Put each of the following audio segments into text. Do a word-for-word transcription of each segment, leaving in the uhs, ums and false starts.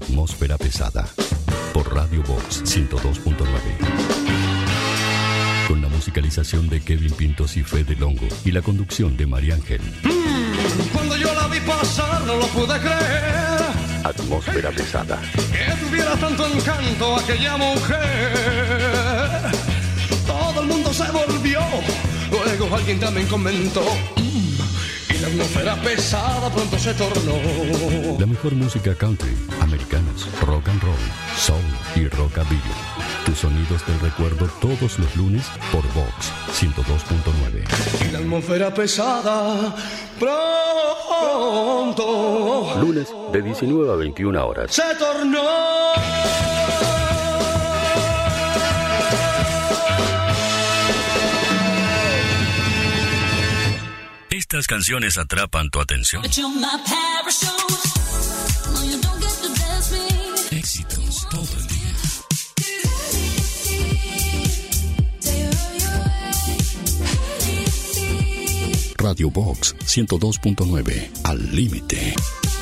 Atmósfera pesada. Por Radio Vox ciento dos punto nueve. Con la musicalización de Kevin Pintos y Fede Longo y la conducción de María Ángel. Mm, cuando yo la vi pasar no lo pude creer. Atmósfera pesada. Que tuviera tanto encanto aquella mujer. Todo el mundo se volvió. Luego alguien también comentó. Mm, y la atmósfera pesada pronto se tornó. La mejor música country, americanos, rock and roll, soul y rockabilly. Tus sonidos del recuerdo todos los lunes por Vox ciento dos punto nueve. Y la atmósfera pesada pronto. Lunes de diecinueve a veintiuna horas. Se tornó. Estas canciones atrapan tu atención. Éxitos todo el día. Radio Vox ciento dos punto nueve. Al límite.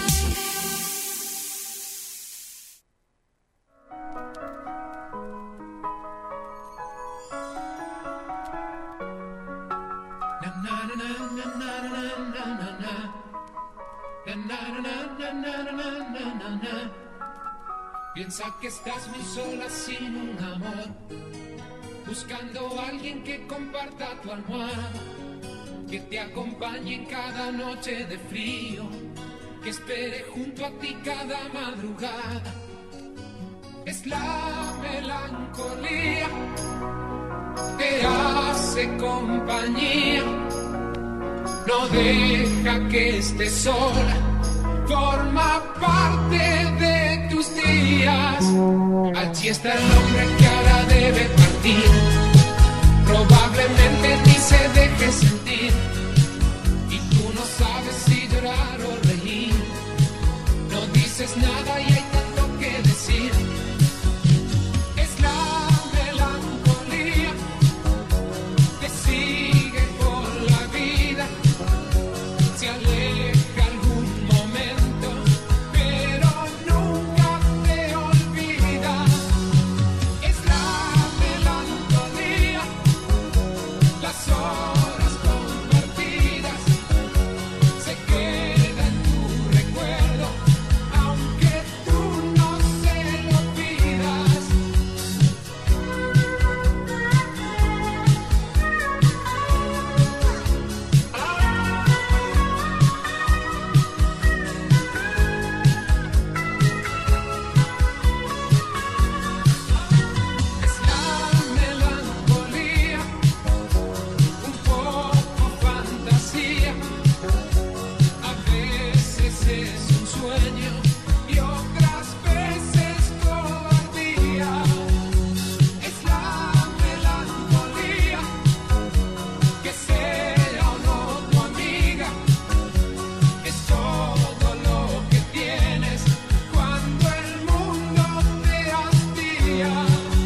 Piensa que estás muy sola sin un amor, buscando a alguien que comparta tu almohada, que te acompañe en cada noche de frío, que espere junto a ti cada madrugada. Es la melancolía que hace compañía, no deja que estés sola, forma parte de tus días. Allí está el hombre que ahora debe partir, probablemente ni se deje sentir, y tú no sabes si llorar o reír, no dices nada y hay tanto que decir. Es la melancolía que sigue por la vida, se aleja algún momento, pero nunca te olvida. Es la melancolía, las horas compartidas, se queda en tu recuerdo, aunque tú no se lo pidas. Es la melancolía, un poco fantasía, a veces es un sueño y otras veces cobardía. Es la melancolía, que sea o no tu amiga, es todo lo que tienes cuando el mundo te hastía.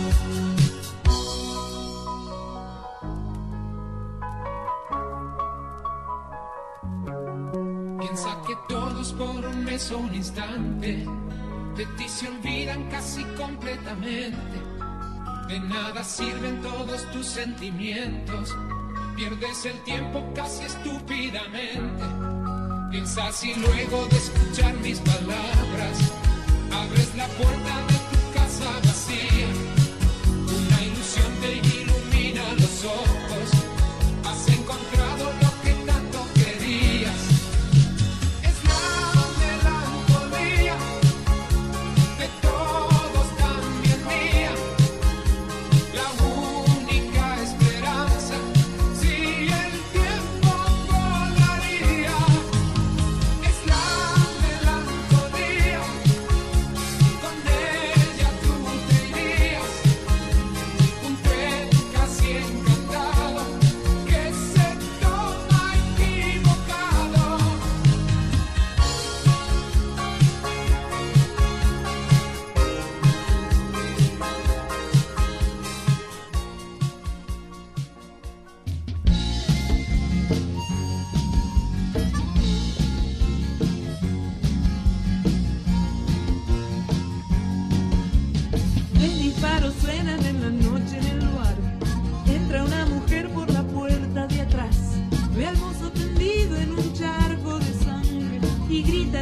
Piensa que todos por un mes o un instante de ti se olvidan casi completamente. De nada sirven todos tus sentimientos, pierdes el tiempo casi estúpidamente. Piensas y luego de escuchar mis palabras, abres la puerta de tu casa vacía. Una ilusión te ilumina los ojos, has encontrado lo que tanto querías. Es la melancolía de todos, también mía, la única esperanza si el tiempo volaría. Es la melancolía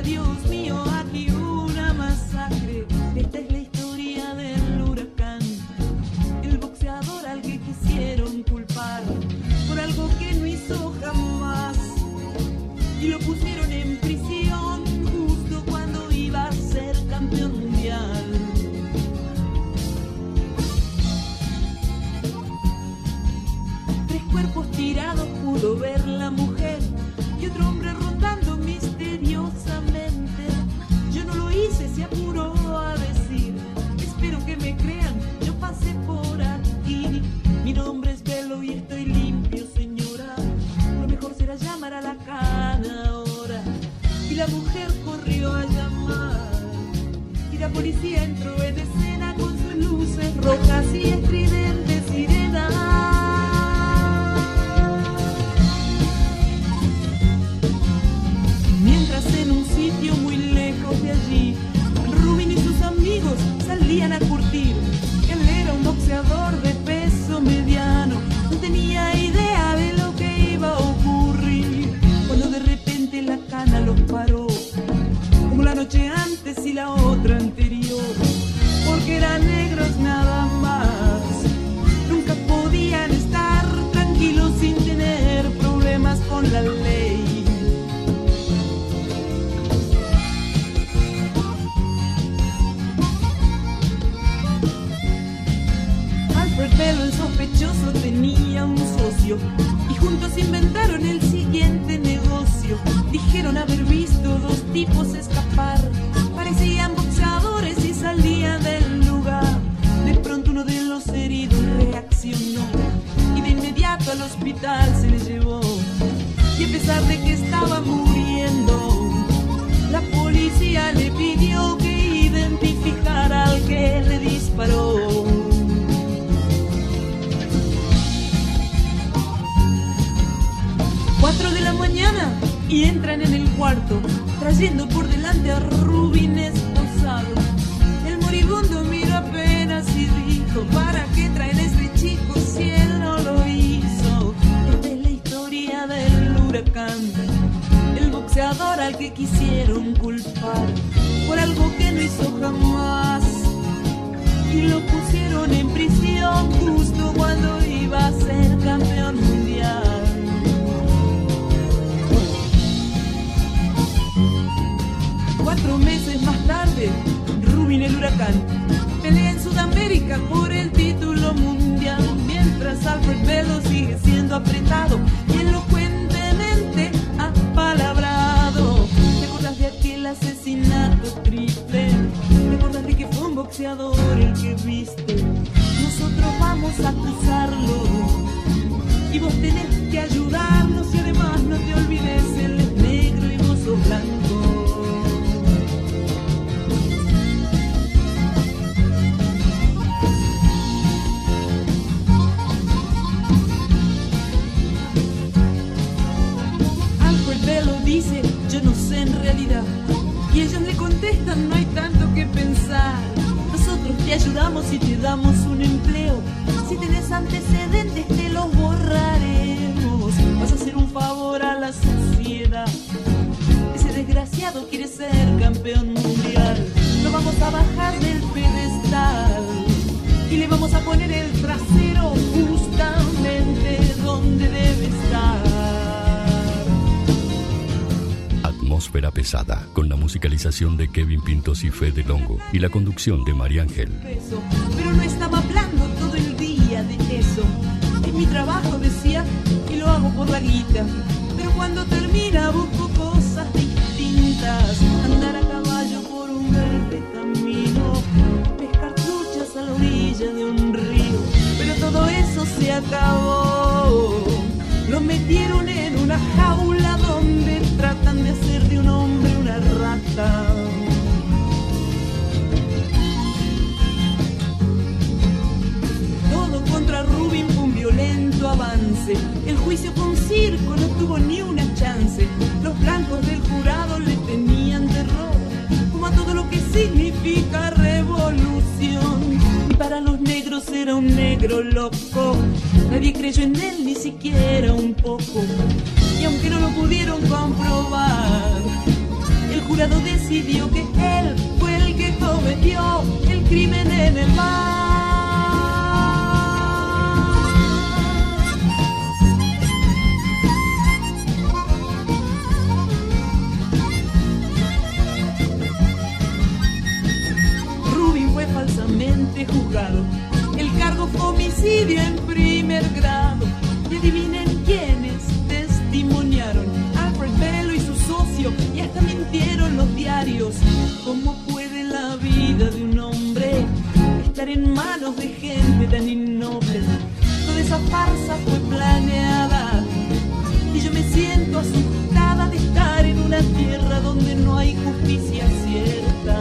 Dios mío, aquí una masacre. Esta es la historia del huracán, el boxeador al que quisieron culpar por algo que no hizo jamás, y lo pusieron en prisión justo cuando iba a ser campeón mundial. Tres cuerpos tirados pudo ver la mujer y otro hombre rondando misteriosamente. Yo no lo hice, se apuró a decir. Espero que me crean, yo pasé por aquí. Mi nombre es Velo y estoy limpio, señora. Lo mejor será llamar a la cana ahora. Y la mujer corrió a llamar. Y la policía entró en escena con sus luces rojas y estridentes sirenas. Mientras en un sitio muy lejos de allí, Rubin y sus amigos salían a curtir. Él era un boxeador de peso mediano, no tenía idea de lo que iba a ocurrir, cuando de repente la cana los paró, como la noche antes y la otra anterior, porque eran negros nada más. Nunca podían estar tranquilos sin tener problemas con la ley. Velo, el sospechoso, tenía un socio y juntos inventaron el siguiente negocio. Dijeron haber visto dos tipos escapar, parecían boxeadores y salían del lugar. De pronto uno de los heridos reaccionó y de inmediato al hospital se le llevó. Y a pesar de que estaba muriendo, la policía le pidió que identificara al que le disparó. Cuatro de la mañana y entran en el cuarto, trayendo por delante a Rubin esposado. El moribundo miró apenas y dijo: ¿para qué traen a este chico si él no lo hizo? Esta es la historia del huracán, el boxeador al que quisieron culpar por algo que no hizo jamás, y lo pusieron en prisión justo cuando iba a ser campeón mundial. Cuatro meses más tarde, Rubin el huracán pelea en Sudamérica por el título mundial, mientras Alfred Velo sigue siendo apretado y elocuentemente apalabrado. ¿Te acuerdas de aquel asesinato triple? ¿Te acuerdas de que fue un boxeador el que viste? Nosotros vamos a acusarlo y vos tenés que ayudarnos, y además no te olvides, él es negro y vos sos blanco. Dice: yo no sé en realidad. Y ellos le contestan: no hay tanto que pensar. Nosotros te ayudamos y te damos un empleo. Si tenés antecedentes te los borraremos. Vas a hacer un favor a la sociedad. Ese desgraciado quiere ser campeón mundial. Lo vamos a bajar del pedestal y le vamos a poner el trasero justamente donde debe estar. Atmósfera pesada, con la musicalización de Kevin Pintos y Fede Longo y la conducción de María Ángel. Pero no estaba hablando todo el día de eso. Es mi trabajo, decía, y lo hago por la guita. Pero cuando termina busco cosas distintas. Andar a caballo por un verde camino, pescar truchas a la orilla de un río. Pero todo eso se acabó. Lo metieron en una jaula donde tratan de hacer de un hombre una rata. Todo contra Rubin fue un violento avance. El juicio con circo no tuvo ni una chance. Los blancos del jurado le tenían terror, como a todo lo que significa revolución. Y para los negros era un negro loco. Nadie creyó en él ni siquiera un poco. Y aunque no lo pudieron comprobar, el jurado decidió que él fue el que cometió el crimen en el mar. Rubin fue falsamente juzgado. El cargo fue homicidio en primer grado. Y adivinen quiénes testimoniaron: Alfred Bello y su socio, y hasta mintieron los diarios. ¿Cómo puede la vida de un hombre estar en manos de gente tan innoble? Toda esa farsa fue planeada, y yo me siento asustada de estar en una tierra donde no hay justicia cierta.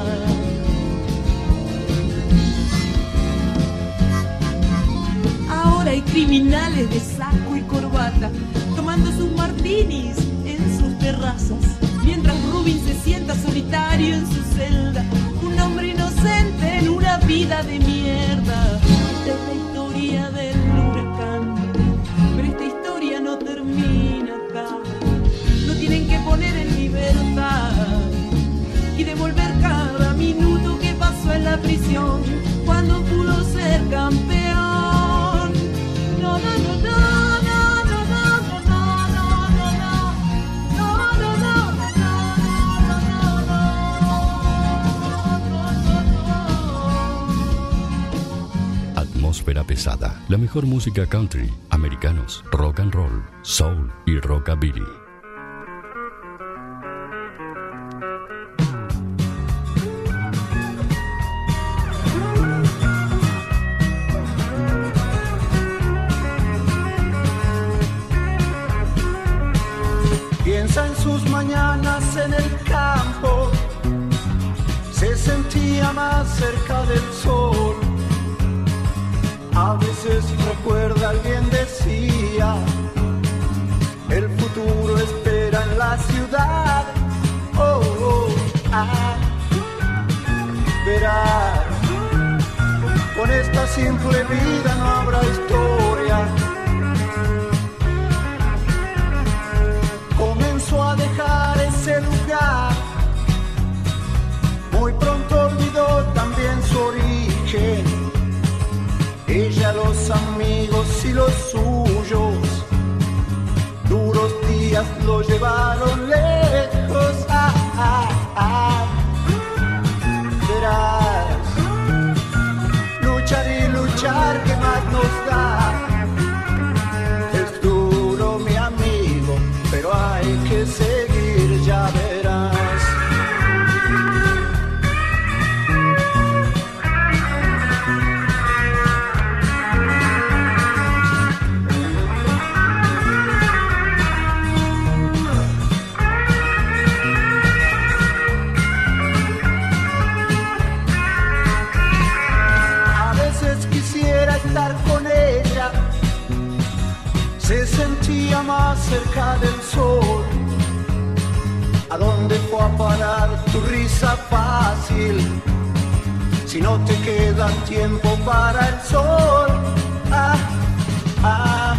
Ahora hay criminales de saco y corbata tomando sus martinis en sus terrazas, mientras Rubin se sienta solitario en su celda, un hombre inocente en una vida de mierda. Esta es la historia del huracán, pero esta historia no termina acá. Lo tienen que poner en libertad y devolver cada minuto que pasó en la prisión cuando pudo ser campeón. No, no, no, no, no, no, no, no, no, no, no, no, no, no. Atmósfera pesada, la mejor música country, americanos, rock and roll, soul y rockabilly. Piensa en sus mañanas en el campo, se sentía más cerca del sol. A veces recuerda, alguien decía, el futuro espera en la ciudad. Oh, oh, ah, verás, con esta simple vida no habrá historia. Comenzó a dejar ese lugar, muy pronto olvidó también su origen. Ella, los amigos y los suyos, duros días lo llevaron lejos. Ah, ah, ah. Verás, luchar y luchar, ¿qué más nos da? Es duro, mi amigo, pero hay que seguir, ya verás. Estar con ella, se sentía más cerca del sol. ¿A dónde fue a parar tu risa fácil? Si no te queda tiempo para el sol. Ah, ah,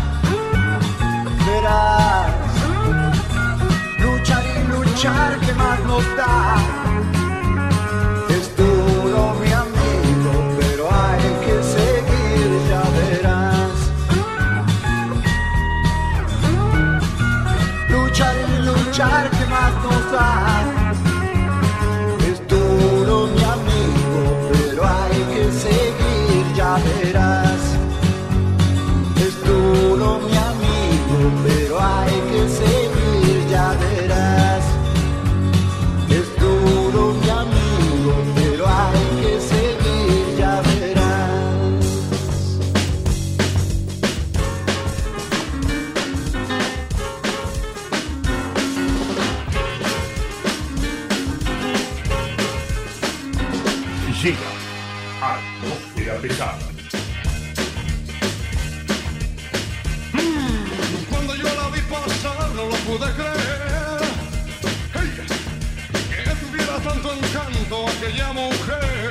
verás, luchar y luchar, ¿qué más nos da? Es duro, mi amigo, pero hay que seguir, ya verás. Luchar y luchar, ¿qué más nos da? Es duro, mi amigo, pero hay que seguir, ya verás. Es duro, mi amigo, pero hay que seguir, ya verás. Es duro, mi amigo, pero hay que seguir, ya verás. Llega Atmósfera Pesada. Mm, cuando yo la vi pasar no lo pude creer. Hey, que tuviera tanto encanto aquella mujer.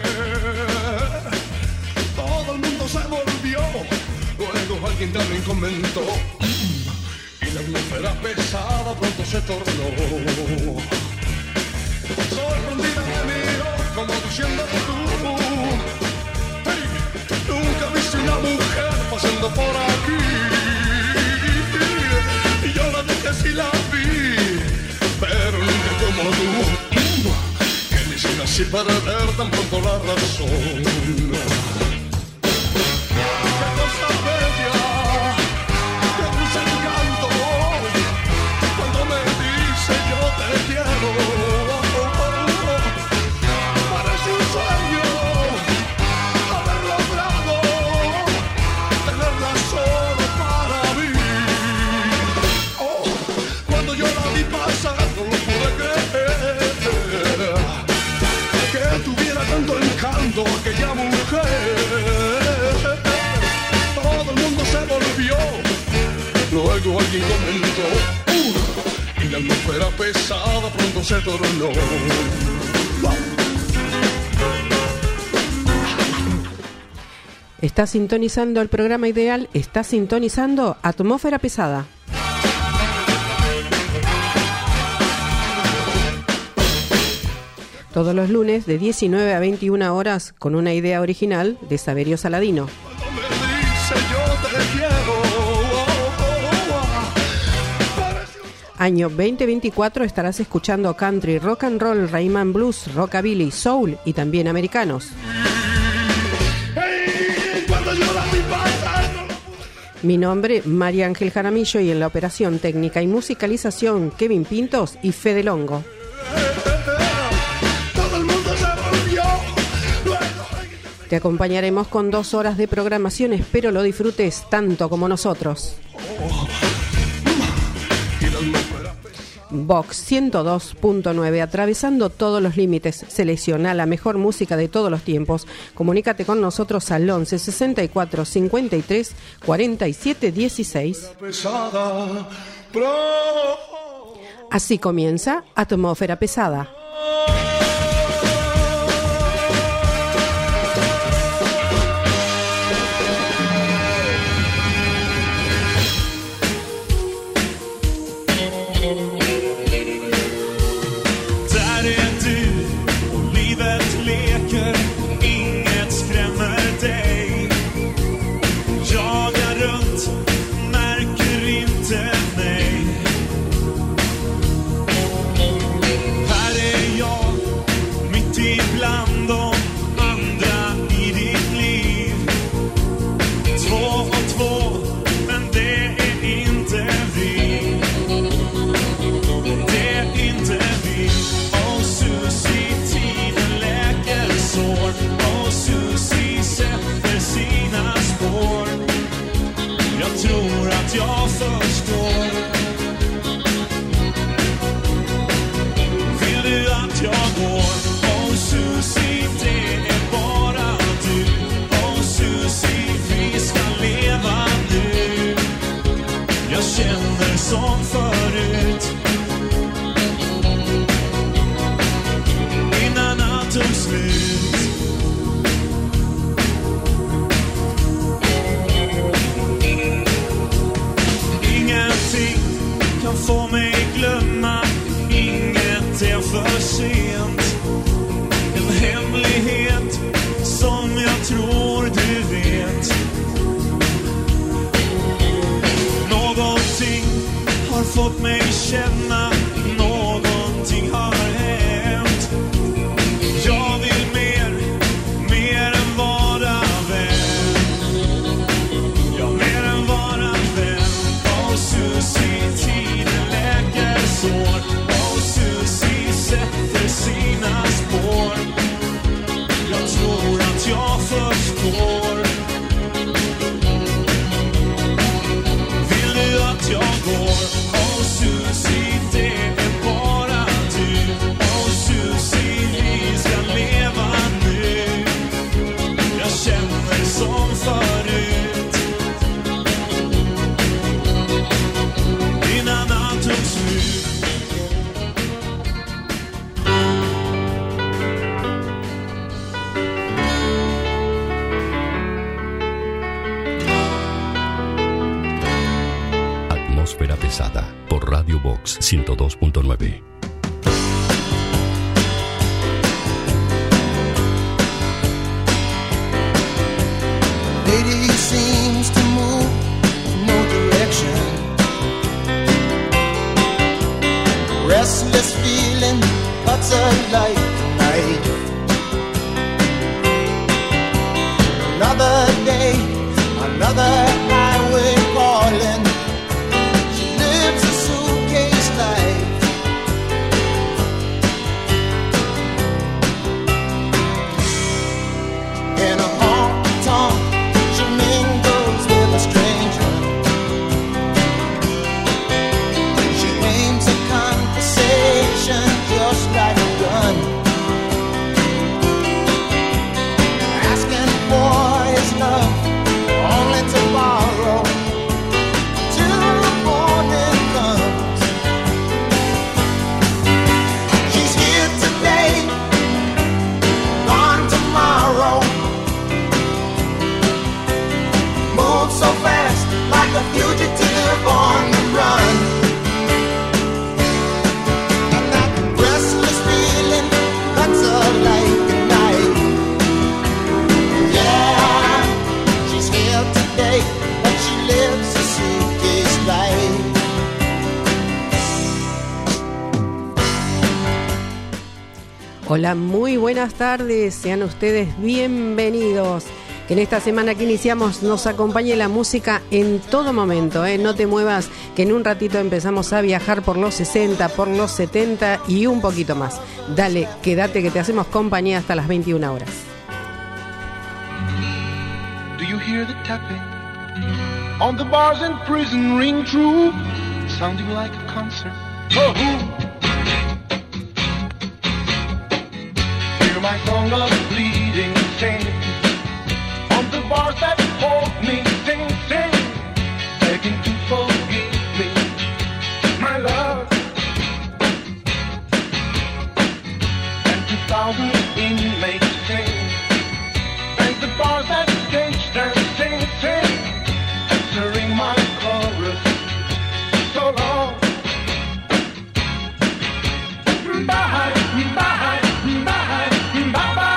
Todo el mundo se volvió, luego alguien también comentó. Mm, y la atmósfera pesada pronto se tornó. Sorprendida me miró como diciendo tú, hey, nunca viste una mujer pasando por aquí. Y yo la dije sí la vi, pero nunca como tú, que me hicieron así para ver tan pronto la razón. Qué cosa bella, qué dulce encanto, cuando me dice yo te quiero. Parece un sueño haber logrado tenerla solo para mí. Oh, cuando yo la vi pasar no lo pude creer, que tuviera tanto encanto aquella mujer. Todo el mundo se volvió, luego alguien comentó, uh, y la atmósfera pesada pronto se tornó. Wow. Está sintonizando el programa ideal, está sintonizando Atmósfera Pesada. Todos los lunes de diecinueve a veintiuna horas con una idea original de Saverio Saladino. Año veinte veinticuatro estarás escuchando country, rock and roll, Rhythm blues, rockabilly, soul y también americanos. Mi nombre, María Ángel Jaramillo, y en la operación técnica y musicalización, Kevin Pintos y Fede Longo. Te acompañaremos con dos horas de programación, espero lo disfrutes tanto como nosotros. Vox ciento dos punto nueve, atravesando todos los límites. Selecciona la mejor música de todos los tiempos. Comunícate con nosotros al once sesenta y cuatro cincuenta y tres cuarenta y siete dieciséis. Así comienza Atmósfera Pesada. Jag förstår. Vill du att jag går? Oh Susie, det är bara du. Oh Susie, vi ska leva nu. Jag känner som förut. Innan allt tog slut. Kan få mig glömma, inget är för sent. En hemlighet som jag tror du vet. Någonting har fått mig känna, någonting har hänt. Jag vill mer, mer än vara vän. Ja, mer än vara vän. Oh Susie, tiden läker sår. Oh Susie sätter sina spår. Jag tror att jag förstår. Vill du att jag går? Oh Susie, det är bara du. Oh Susie, vi ska leva nu. Jag känner som förut. Innan allt tog slut. Atmósfera Pesada por Radio Vox ciento dos punto nueve. Hola, muy buenas tardes, sean ustedes bienvenidos. Que en esta semana que iniciamos nos acompañe la música en todo momento, ¿eh? No te muevas, que en un ratito empezamos a viajar por los sesenta, por los setenta y un poquito más. Dale, quédate que te hacemos compañía hasta las veintiuna horas. Do you hear the tapping on the bars and prison ring true, sounding like a concert? For who? Hear my song of bleeding chains on the bars that hold me, sing, sing, begging to forgive me, my love. And two thousand inmates sing, and the bars that caged and sing, sing, answering my chorus, so long. Bye, bye, bye, bye, bye.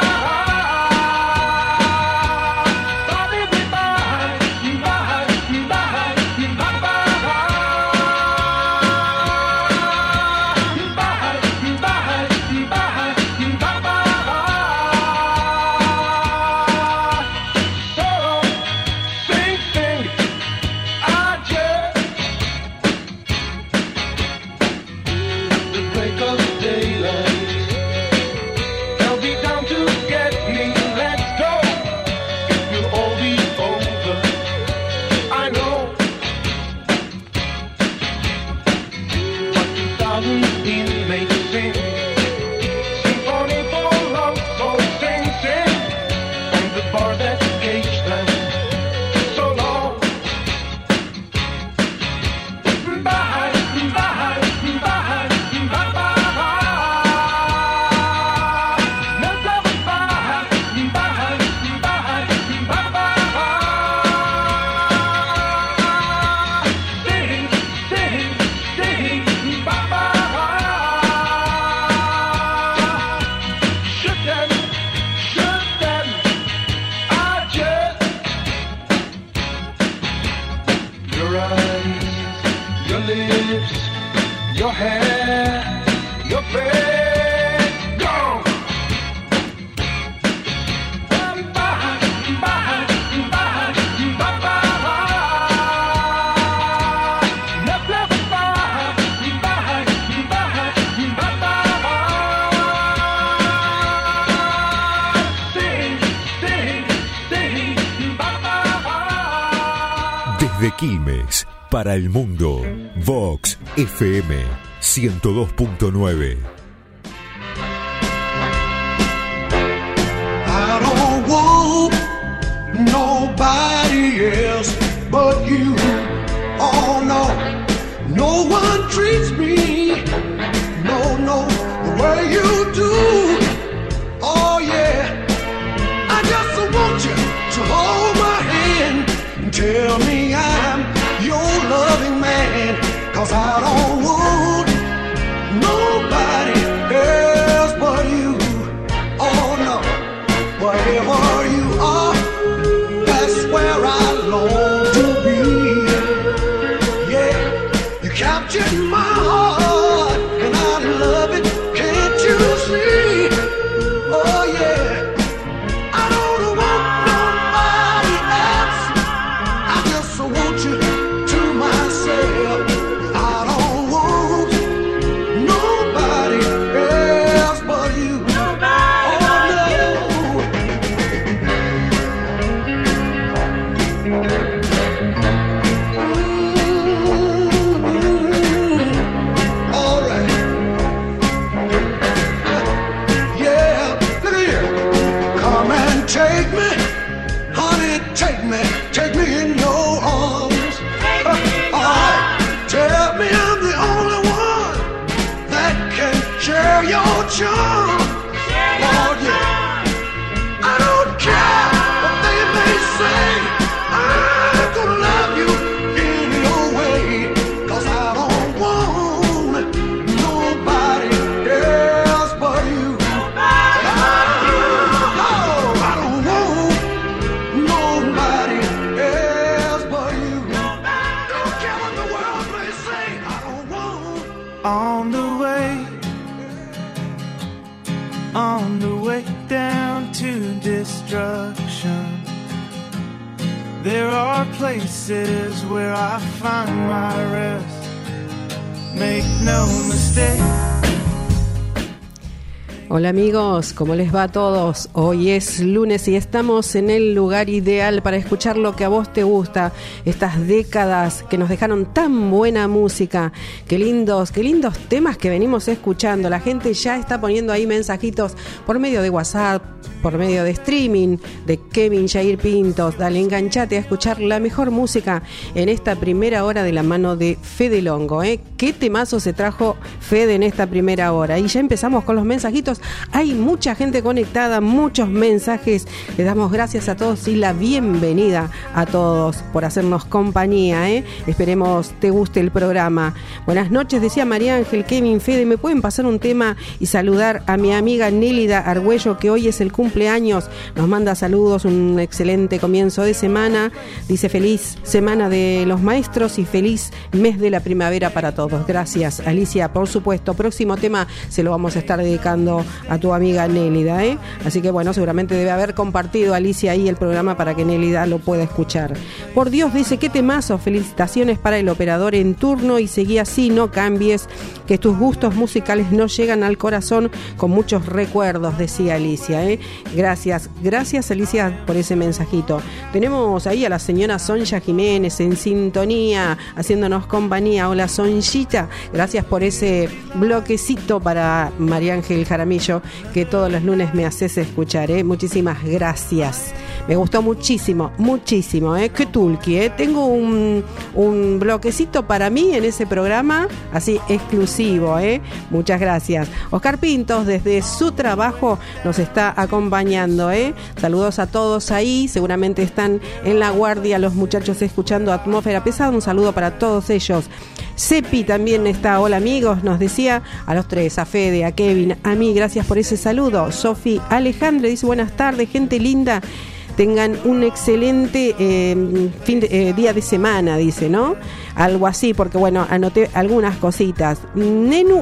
Desde Quilmes, para el mundo, Vox F M ciento dos punto nueve. I don't want nobody else but you. Oh no, no one treats me, no, no, the way you do. Oh yeah, I just want you to hold my hand and tell me I'm your loving man, 'cause I don't want nobody else but you. Oh no, wherever you are, that's where I long to be. Yeah, you captured my heart and I love it, can't you see? Oh yeah, I don't want nobody else, I just want you to myself. I don't want nobody else but you. Nobody but you. Mm-hmm. All right. Yeah, look at here. Come and take me, honey, take me, take me in your arms. Uh, all right. Tell me I'm the only one that can share your charm. Lord, yeah. I don't care what they may say, I'm gonna love you in your way, 'cause I don't want nobody else but you. Oh, I don't want nobody destruction. There are places where I find my rest. Make no mistake. Hola amigos, ¿cómo les va a todos? Hoy es lunes y estamos en el lugar ideal para escuchar lo que a vos te gusta. Estas décadas que nos dejaron tan buena música. Qué lindos, qué lindos temas que venimos escuchando. La gente ya está poniendo ahí mensajitos por medio de WhatsApp, por medio de streaming, de Kevin Jair Pintos. Dale, enganchate a escuchar la mejor música en esta primera hora de la mano de Fede Longo, ¿eh? ¿Qué temazo se trajo Fede en esta primera hora? Y ya empezamos con los mensajitos. Hay mucha gente conectada, muchos mensajes. Les damos gracias a todos y la bienvenida a todos por hacernos compañía, ¿eh? Esperemos te guste el programa. Buenas noches, decía María Ángel, Kevin, Fede, ¿me pueden pasar un tema y saludar a mi amiga Nélida Argüello, que hoy es el cumpleaños? Nos manda saludos, un excelente comienzo de semana. Dice feliz semana de los maestros y feliz mes de la primavera para todos. Gracias, Alicia, por supuesto. Próximo tema se lo vamos a estar dedicando a tu amiga Nélida, ¿eh? Así que bueno, seguramente debe haber compartido Alicia ahí el programa para que Nélida lo pueda escuchar. Por Dios, dice, qué temazo, felicitaciones para el operador en turno y seguí así, no cambies, que tus gustos musicales no llegan al corazón con muchos recuerdos, decía Alicia, ¿eh? Gracias, gracias Alicia por ese mensajito. Tenemos ahí a la señora Sonja Jiménez en sintonía, haciéndonos compañía. Hola Sonjita, gracias por ese bloquecito para María Ángel Jaramillo, que todos los lunes me haces escuchar, ¿eh? Muchísimas gracias. Me gustó muchísimo, muchísimo, ¿eh? Qué tulki, ¿eh? Tengo un, un bloquecito para mí en ese programa, así exclusivo, ¿eh? Muchas gracias. Oscar Pintos, desde su trabajo, nos está acompañando, ¿eh? Saludos a todos ahí, seguramente están en la guardia los muchachos escuchando Atmósfera Pesada. Un saludo para todos ellos. Sepi también está, hola amigos, nos decía a los tres, a Fede, a Kevin, a mí, gracias por ese saludo. Sofi Alejandra dice, buenas tardes, gente linda, tengan un excelente eh, fin de, eh, día de semana, dice, ¿no? Algo así, porque bueno, anoté algunas cositas. Nenu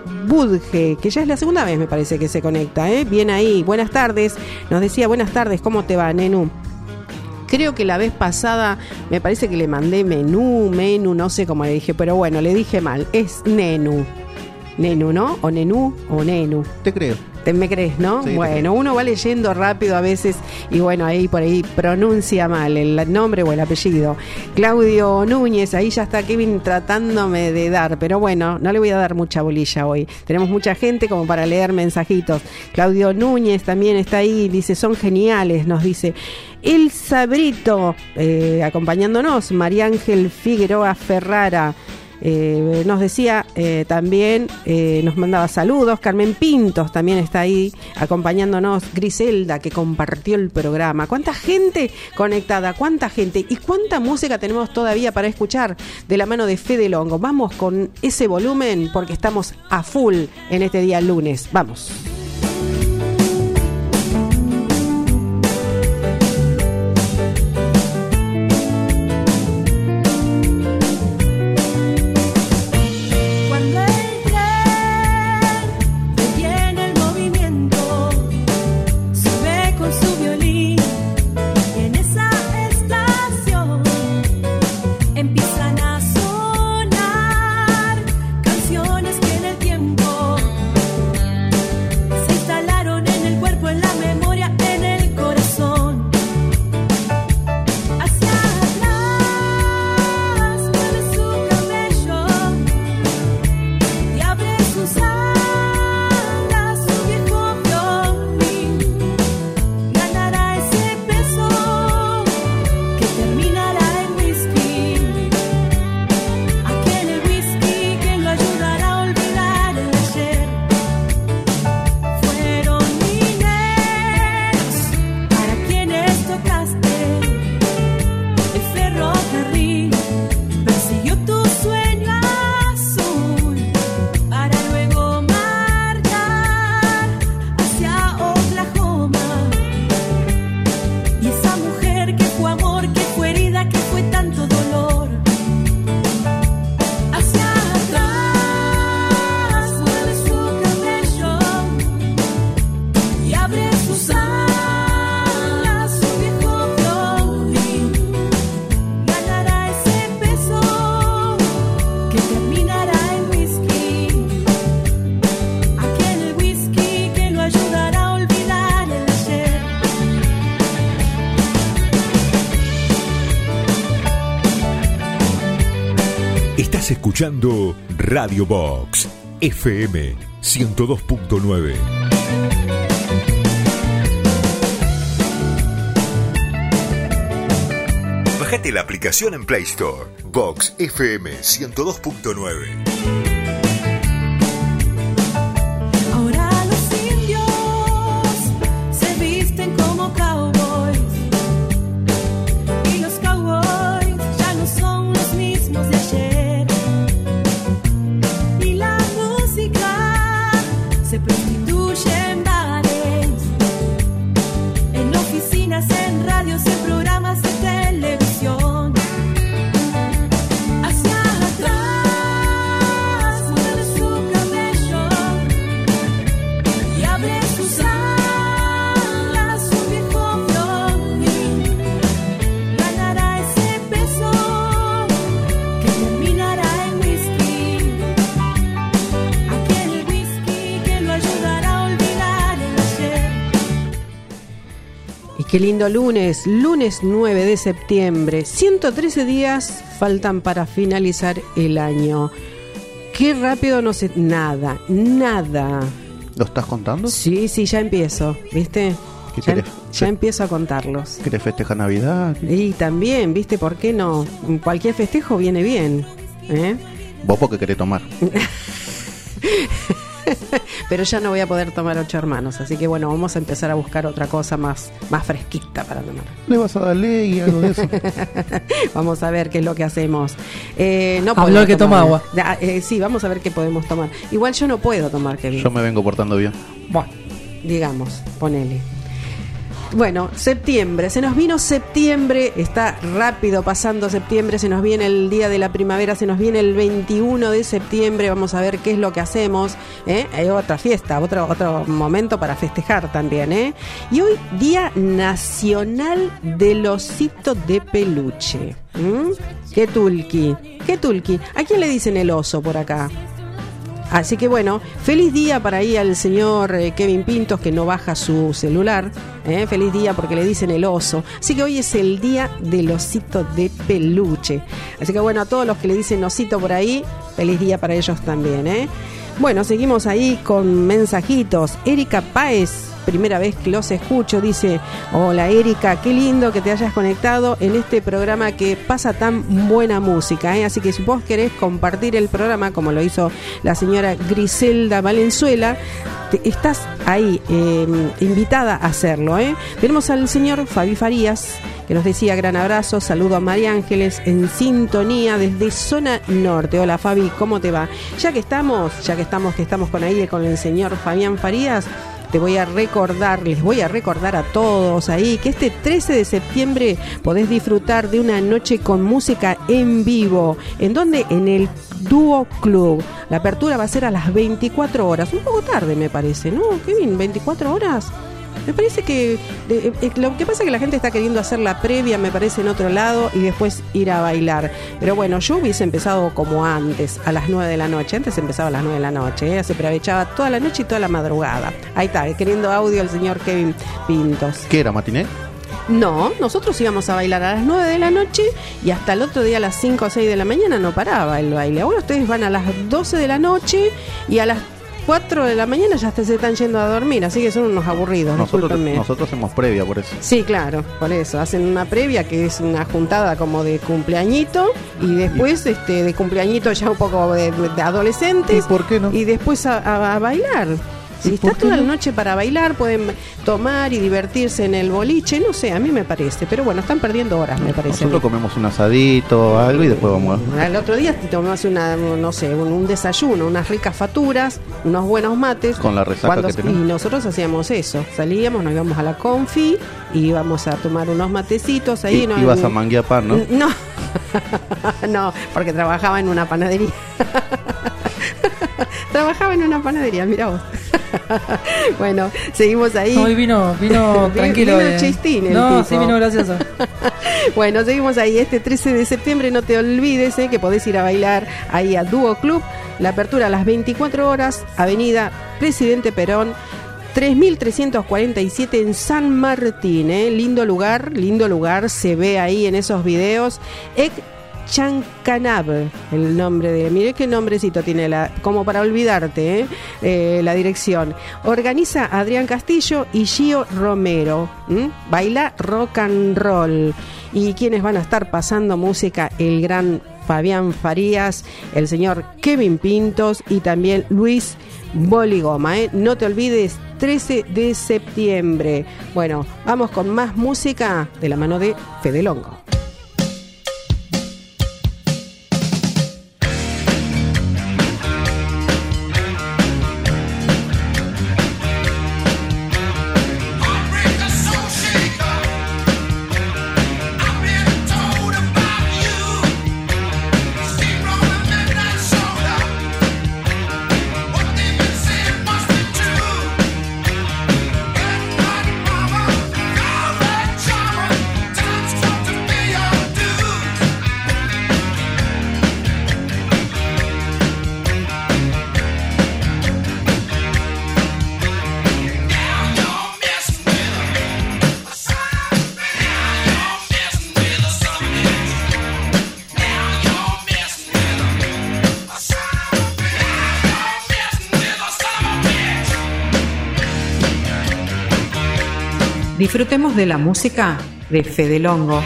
Budge, que ya es la segunda vez me parece que se conecta, ¿eh? Bien ahí, buenas tardes, nos decía, buenas tardes, ¿cómo te va, Nenu? Creo que la vez pasada me parece que le mandé menú, menú, no sé cómo le dije, pero bueno, le dije mal, es Nenu. Nenu, ¿no? O Nenú o Nenu. Te creo. ¿Te me crees, no? Sí, bueno, uno va leyendo rápido a veces y bueno, ahí por ahí pronuncia mal el nombre o el apellido. Claudio Núñez, ahí ya está Kevin tratándome de dar, pero bueno, no le voy a dar mucha bolilla hoy. Tenemos mucha gente como para leer mensajitos. Claudio Núñez también está ahí, dice, son geniales, nos dice. El Sabrito, eh, acompañándonos, María Ángel Figueroa Ferrara. Eh, nos decía eh, también, eh, nos mandaba saludos. Carmen Pintos también está ahí acompañándonos. Griselda, que compartió el programa. ¿Cuánta gente conectada? ¿Cuánta gente? ¿Y cuánta música tenemos todavía para escuchar de la mano de Fede Longo? Vamos con ese volumen porque estamos a full en este día lunes. Vamos. Canciones que en el tiempo Estás escuchando Radio Box F M ciento dos punto nueve. Bájate la aplicación en Play Store. Box F M ciento dos punto nueve. Ahora los indios se visten como cowboys y los cowboys ya no son los mismos de ayer. Y la música se prostituye en bares, en oficinas, en radios, en programas de televisión. Hacia atrás mueve su cabello y abre sus alas un viejo blondín. Ganará ese peso que terminará en whisky, aquel whisky que lo ayudará a olvidar el ayer. Y qué lindo lunes, lunes nueve de septiembre. ciento trece días faltan para finalizar el año. Qué rápido, no sé, nada, nada. ¿Lo estás contando? Sí, sí, ya empiezo, ¿viste? ¿Qué Ya, querés? ya empiezo a contarlos. ¿Querés festejar Navidad? Y también, ¿viste? ¿Por qué no? Cualquier festejo viene bien, ¿eh? ¿Vos por qué querés tomar? Pero ya no voy a poder tomar ocho hermanos, así que bueno, vamos a empezar a buscar otra cosa más, más fresquita para tomar. ¿Le vas a dar ley y algo de eso? Vamos a ver qué es lo que hacemos. Eh, no Habló podemos el que tomar. toma agua. Ah, eh, sí, vamos a ver qué podemos tomar. Igual yo no puedo tomar, Kevin. Yo me vengo portando bien. Bueno, digamos, ponele. Bueno, septiembre, se nos vino septiembre, está rápido pasando septiembre, se nos viene el día de la primavera, se nos viene el veintiuno de septiembre, vamos a ver qué es lo que hacemos, ¿eh? Hay otra fiesta, otro, otro momento para festejar también, ¿eh? Y hoy, Día Nacional del Osito de Peluche. ¿Mm? ¿Qué tulqui? ¿Qué tulqui? ¿A quién le dicen el oso por acá? Así que bueno, feliz día para ahí al señor eh, Kevin Pintos, que no baja su celular, ¿eh? Feliz día porque le dicen el oso. Así que hoy es el día del osito de peluche. Así que bueno, a todos los que le dicen osito por ahí, feliz día para ellos también, ¿eh? Bueno, seguimos ahí con mensajitos. Erika Páez, primera vez que los escucho, dice: hola Erika, qué lindo que te hayas conectado en este programa que pasa tan buena música, ¿eh? Así que si vos querés compartir el programa, como lo hizo la señora Griselda Valenzuela, te, estás ahí eh, invitada a hacerlo, ¿eh? Tenemos al señor Fabi Farías, que nos decía: gran abrazo, saludo a María Ángeles en sintonía desde zona norte. Hola Fabi, ¿cómo te va? Ya que estamos, ya que estamos, que estamos con ahí con el señor Fabián Farías, te voy a recordar, les voy a recordar a todos ahí que este trece de septiembre podés disfrutar de una noche con música en vivo. ¿En dónde? En el Dúo Club. La apertura va a ser a las veinticuatro horas. Un poco tarde me parece, ¿no, Kevin? ¿veinticuatro horas? Me parece que de, eh, lo que pasa es que la gente está queriendo hacer la previa, me parece, en otro lado y después ir a bailar. Pero bueno, yo hubiese empezado como antes, a las nueve de la noche. Antes empezaba a las nueve de la noche, ¿eh? Se aprovechaba toda la noche y toda la madrugada. Ahí está, queriendo audio el señor Kevin Pintos. ¿Qué era, matiné? No, nosotros íbamos a bailar a las nueve de la noche y hasta el otro día a las cinco o seis de la mañana no paraba el baile. Ahora ustedes van a las doce de la noche y a las cuatro de la mañana ya se están yendo a dormir, así que son unos aburridos. Nosotros, nosotros hacemos previa por eso. Sí, claro, por eso. Hacen una previa que es una juntada como de cumpleañito y después y... este de cumpleañito ya un poco de, de adolescentes. ¿Y por qué no? Y después a, a, a bailar. Si está toda la noche para bailar, pueden tomar y divertirse en el boliche, no sé, a mí me parece. Pero bueno, están perdiendo horas, me parece. Nosotros comemos un asadito, algo, y después vamos a... El otro día te tomamos una, no sé, un, un desayuno, unas ricas faturas, unos buenos mates. Con la resaca Cuando, que tenemos. Y nosotros hacíamos eso, salíamos, nos íbamos a la confi y íbamos a tomar unos matecitos ahí. Y, no, ibas en, a manguear pan, ¿no? No, no, porque trabajaba en una panadería. Trabajaba en una panadería, mira vos. Bueno, seguimos ahí. Hoy vino, vino tranquilo. Vino eh. chistín el No, tipo. sí vino gracioso. Bueno, seguimos ahí. Este trece de septiembre, no te olvides eh, que podés ir a bailar ahí a Dúo Club. La apertura a las veinticuatro horas, Avenida Presidente Perón, tres mil trescientos cuarenta y siete en San Martín. Eh. Lindo lugar, lindo lugar. Se ve ahí en esos videos. E- Chancanab, el nombre de... Mire qué nombrecito tiene, la, como para olvidarte, ¿eh? Eh, la dirección. Organiza Adrián Castillo y Gio Romero. ¿Mm? Baila rock and roll. ¿Y quiénes van a estar pasando música? El gran Fabián Farías, el señor Kevin Pintos y también Luis Boligoma, ¿eh? No te olvides, trece de septiembre. Bueno, vamos con más música de la mano de Fede Longo. Disfrutemos de la música de Fede Longo.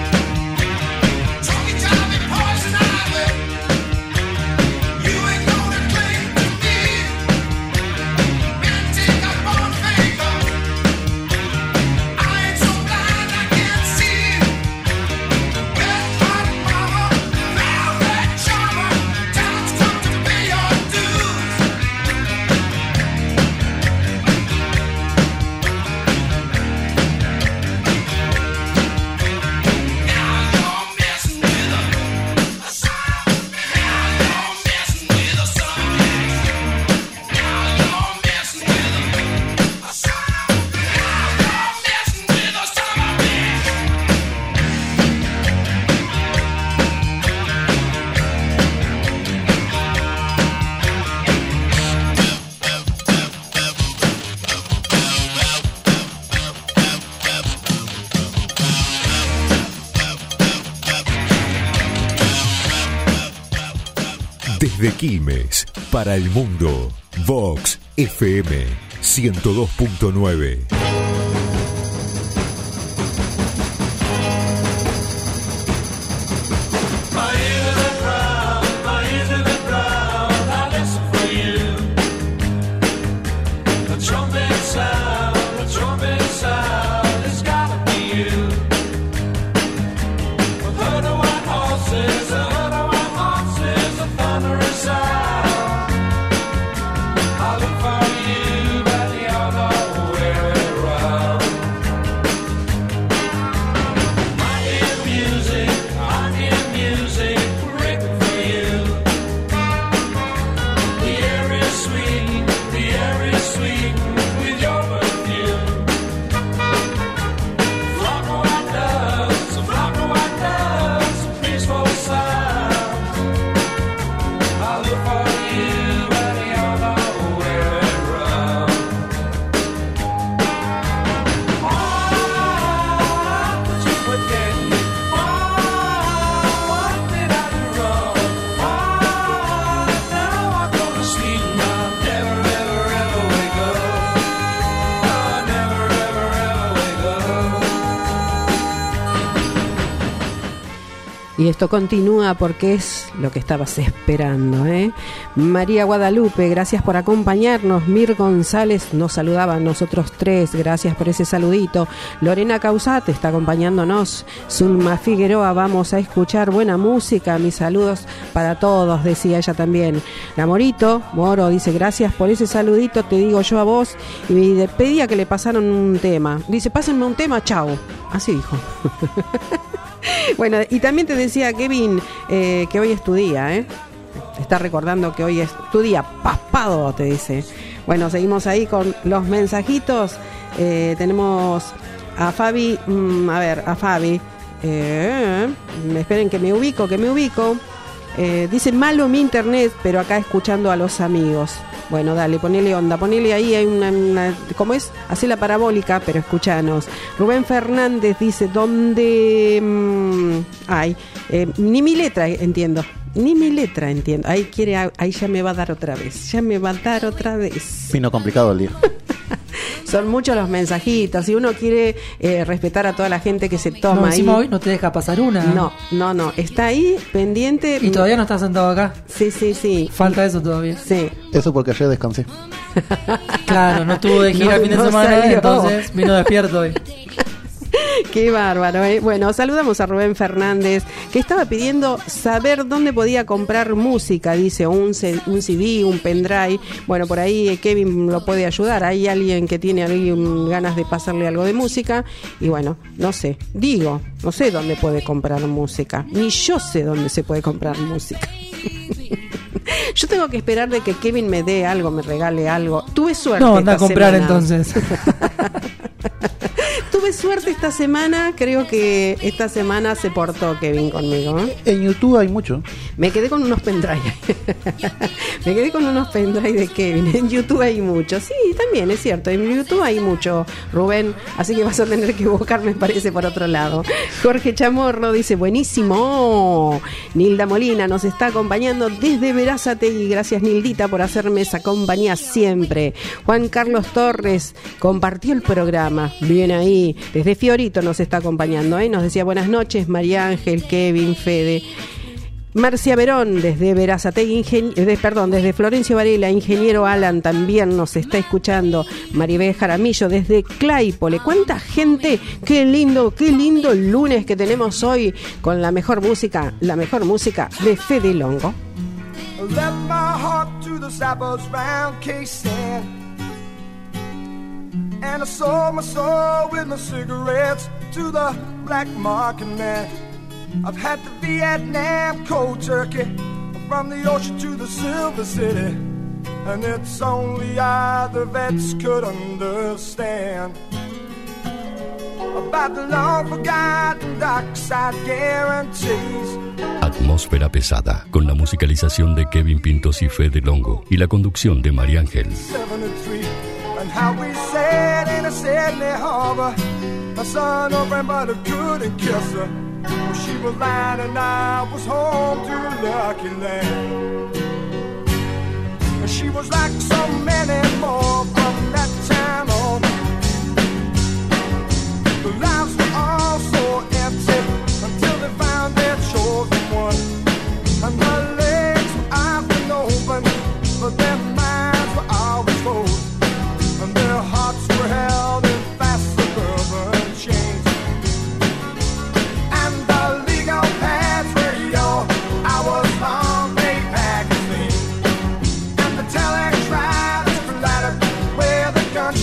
Desde Quilmes, para el mundo, Vox F M ciento dos punto nueve. Y esto continúa porque es lo que estabas esperando, ¿eh? María Guadalupe, gracias por acompañarnos. Mir González nos saludaba a nosotros tres, gracias por ese saludito. Lorena Causate está acompañándonos. Zulma Figueroa, vamos a escuchar buena música. Mis saludos para todos, decía ella también. La Morito, Moro, dice, gracias por ese saludito, te digo yo a vos. Y me pedía que le pasaran un tema. Dice, pásenme un tema, chau. Así dijo. Bueno, y también te decía Kevin eh, que hoy es tu día, ¿eh? Te está recordando que hoy es tu día, paspado, te dice. Bueno, seguimos ahí con los mensajitos. Eh, tenemos a Fabi, mmm, a ver, a Fabi. Eh, esperen que me ubico, que me ubico. Eh, dice, malo mi internet, pero acá escuchando a los amigos. Bueno, dale, ponele onda, ponele ahí, hay una, una ¿cómo es? Hacé la parabólica, pero escuchanos. Rubén Fernández dice, ¿dónde? Mmm, ay, eh, ni mi letra entiendo. Ni mi letra entiendo. Ahí quiere, ahí ya me va a dar otra vez. Ya me va a dar otra vez. Vino complicado el día. Son muchos los mensajitos. Si uno quiere eh, respetar a toda la gente que se toma no, ahí. encima hoy no te deja pasar una. No, no, no. Está ahí pendiente. Y todavía no estás sentado acá. Sí, sí, sí. Falta eso todavía. Sí. Eso porque ayer descansé. Claro, no estuvo de gira No, el fin de no semana, salió. entonces vino despierto hoy. Qué bárbaro, ¿eh? Bueno, saludamos a Rubén Fernández, que estaba pidiendo saber dónde podía comprar música, dice, un, C- un C D, un pendrive. Bueno, por ahí eh, Kevin lo puede ayudar. Hay alguien que tiene ahí, um, ganas de pasarle algo de música. Y bueno, no sé, digo, no sé dónde puede comprar música. Ni yo sé dónde se puede comprar música. Yo tengo que esperar de que Kevin me dé algo, me regale algo. Tuve suerte. No, anda a esta comprar semana. entonces. Tuve suerte esta semana, creo que esta semana se portó Kevin conmigo, ¿eh? En YouTube hay mucho. Me quedé con unos pendrive. Me quedé con unos pendrive de Kevin. En YouTube hay mucho. Sí, también es cierto. En YouTube hay mucho, Rubén. Así que vas a tener que buscar, me parece, por otro lado. Jorge Chamorro dice, buenísimo. Nilda Molina nos está acompañando desde Verazategui. Gracias, Nildita, por hacerme esa compañía siempre. Juan Carlos Torres compartió el programa. Bien ahí. Desde Fiorito nos está acompañando, ¿eh? Nos decía buenas noches, María Ángel, Kevin, Fede. Marcia Verón, desde Verazategui, ingen- de, perdón, desde Florencio Varela, ingeniero Alan también nos está escuchando. Maribel Jaramillo, desde Claypole. ¿Cuánta gente? Qué lindo, qué lindo el lunes que tenemos hoy con la mejor música, la mejor música de Fede Longo. Left my heart to the sappers round K-Sand, and I sold my soul with my cigarettes to the black market man. I've had the Vietnam cold turkey, from the ocean to the Silver City, and it's only I the vets could understand about the long forgotten dockside guarantees. Atmósfera pesada, con la musicalización de Kevin Pintos y Fede Longo y la conducción de María Ángel. seventy-three, and how we sat in a Sydney harbor. My son over but I couldn't kiss her. Well, she was lying and I was home to Lucky Land. And she was like so many more from that time on. The lives were all so empty until they found their chosen one. And her legs were often open, but their minds were always closed. And their hearts were held in fast suburban chains. And the legal pads radio, I was on a magazine. And the teletribes collided where the gun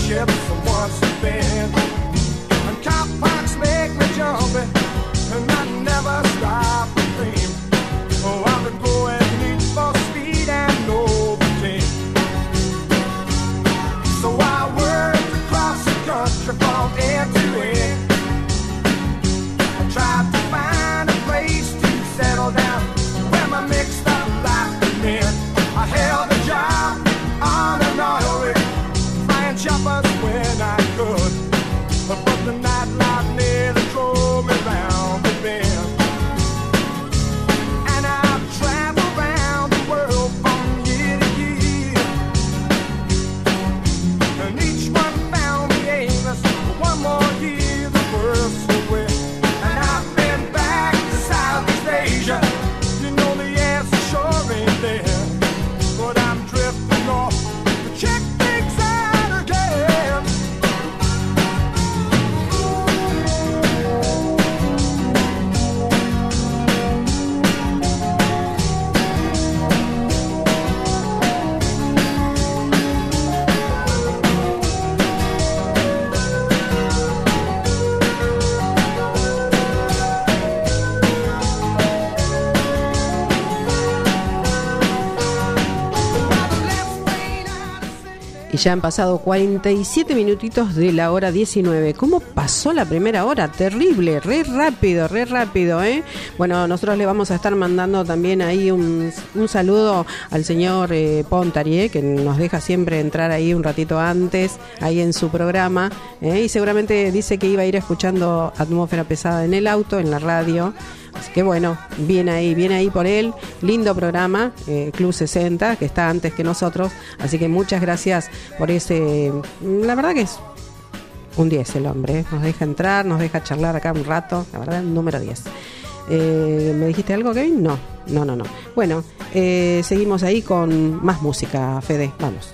Ya han pasado cuarenta y siete minutitos de la hora diecinueve. ¿Cómo pasó la primera hora? Terrible, re rápido, re rápido, ¿eh? Bueno, nosotros le vamos a estar mandando también ahí un, un saludo al señor eh, Pontari, ¿eh? Que nos deja siempre entrar ahí un ratito antes, ahí en su programa, ¿eh? Y seguramente dice que iba a ir escuchando Atmósfera Pesada en el auto, en la radio. Así que bueno, bien ahí, bien ahí por él. Lindo programa, eh, Club sesenta, que está antes que nosotros. Así que muchas gracias por ese... La verdad que es un diez el hombre, ¿eh? Nos deja entrar, nos deja charlar acá un rato. La verdad, número diez. Eh, ¿Me dijiste algo, Kevin? No, no, no, no. Bueno, eh, seguimos ahí con más música, Fede. Vamos.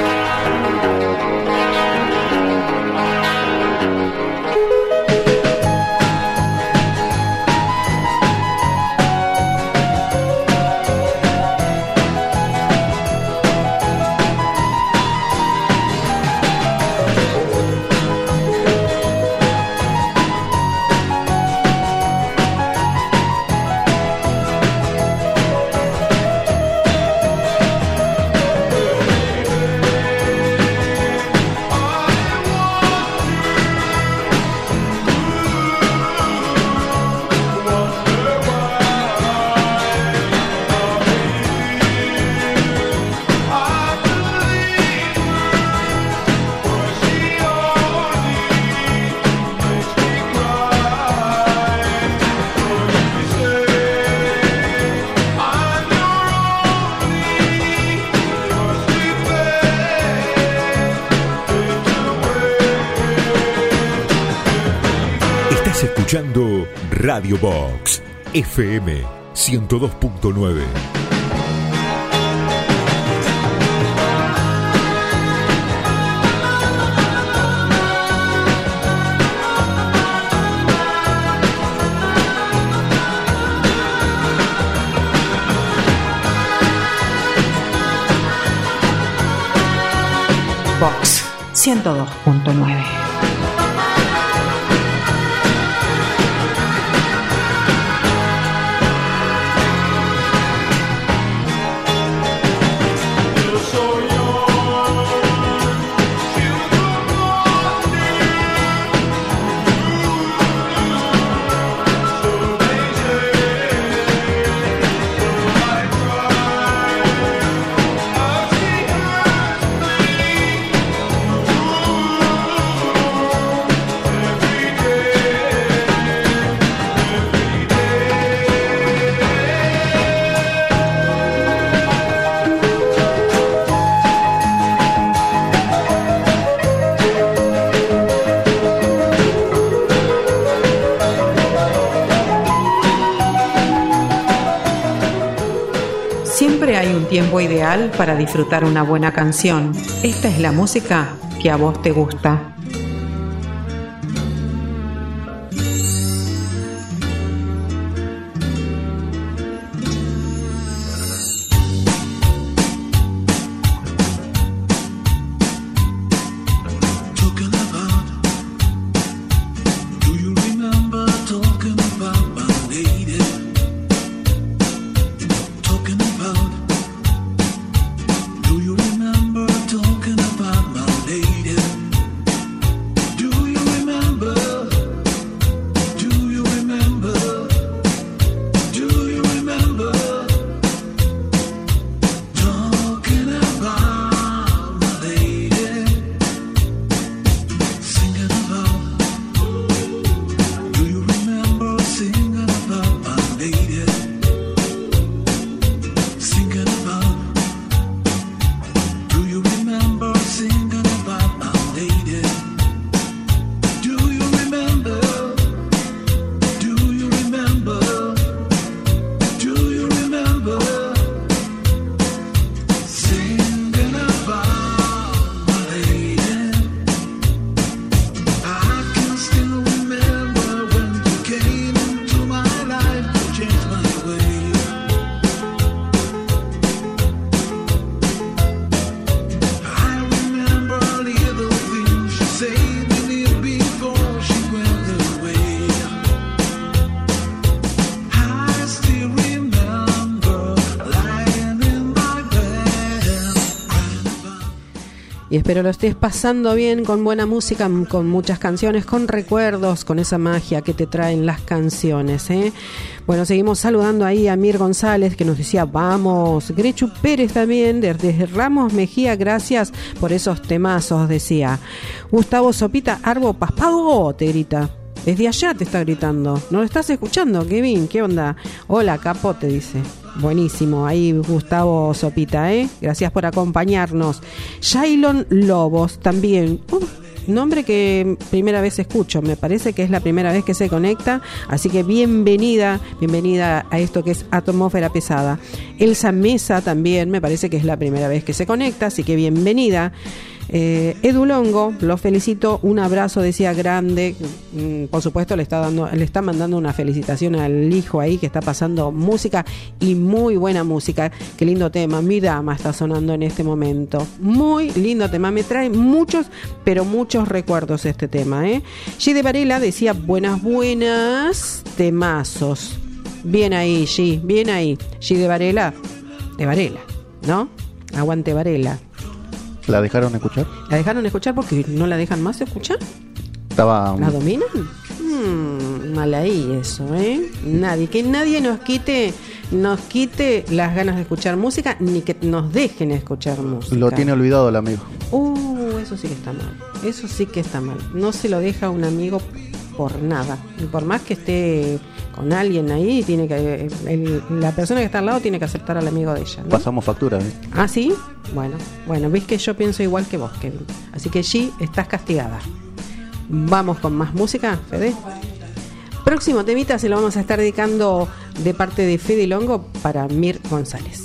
Escuchando Radio Box F M ciento dos punto nueve. Box ciento dos punto nueve. Hay un tiempo ideal para disfrutar una buena canción. Esta es la música que a vos te gusta. Do you remember talking about my lady? y espero lo estés pasando bien con buena música, con muchas canciones, con recuerdos, con esa magia que te traen las canciones, ¿eh? Bueno, seguimos saludando ahí a Mir González, que nos decía vamos. Grechu Pérez también, desde Ramos Mejía, gracias por esos temazos, decía. Gustavo Sopita Arbo Paspago, te grita. Desde allá te está gritando. ¿No lo estás escuchando, Kevin? ¿Qué onda? Hola, capo, te dice. Buenísimo, ahí Gustavo Sopita, ¿eh? Gracias por acompañarnos. Shailon Lobos también. Uh, nombre que primera vez escucho, me parece que es la primera vez que se conecta, así que bienvenida, bienvenida a esto que es Atmósfera Pesada. Elsa Mesa también, me parece que es la primera vez que se conecta, así que bienvenida. Eh, Edu Longo, los felicito, un abrazo, decía, grande. Mm, por supuesto le está dando, le está mandando una felicitación al hijo ahí que está pasando música y muy buena música. Qué lindo tema, Mi Dama está sonando en este momento. Muy lindo tema, me trae muchos, pero muchos recuerdos este tema, ¿eh? G de Varela decía, buenas, buenas, temazos. Bien ahí, G, bien ahí. G de Varela, de Varela, ¿no? Aguante Varela. ¿La dejaron escuchar? ¿La dejaron escuchar porque no la dejan más escuchar? Estaba... ¿La dominan? Hmm, mal ahí eso, ¿eh? Nadie, que nadie nos quite, nos quite las ganas de escuchar música, ni que nos dejen escuchar música. Lo tiene olvidado el amigo. Uh, eso sí que está mal. Eso sí que está mal. No se lo deja a un amigo por nada. Y por más que esté con alguien ahí, tiene que el, la persona que está al lado tiene que aceptar al amigo de ella, ¿no? Pasamos factura, ¿eh? ¿Ah, sí? Bueno, bueno, ves que yo pienso igual que vos, Kevin. Así que G, estás castigada. Vamos con más música, Fede. Próximo temita se lo vamos a estar dedicando de parte de Fede Longo para Mir González.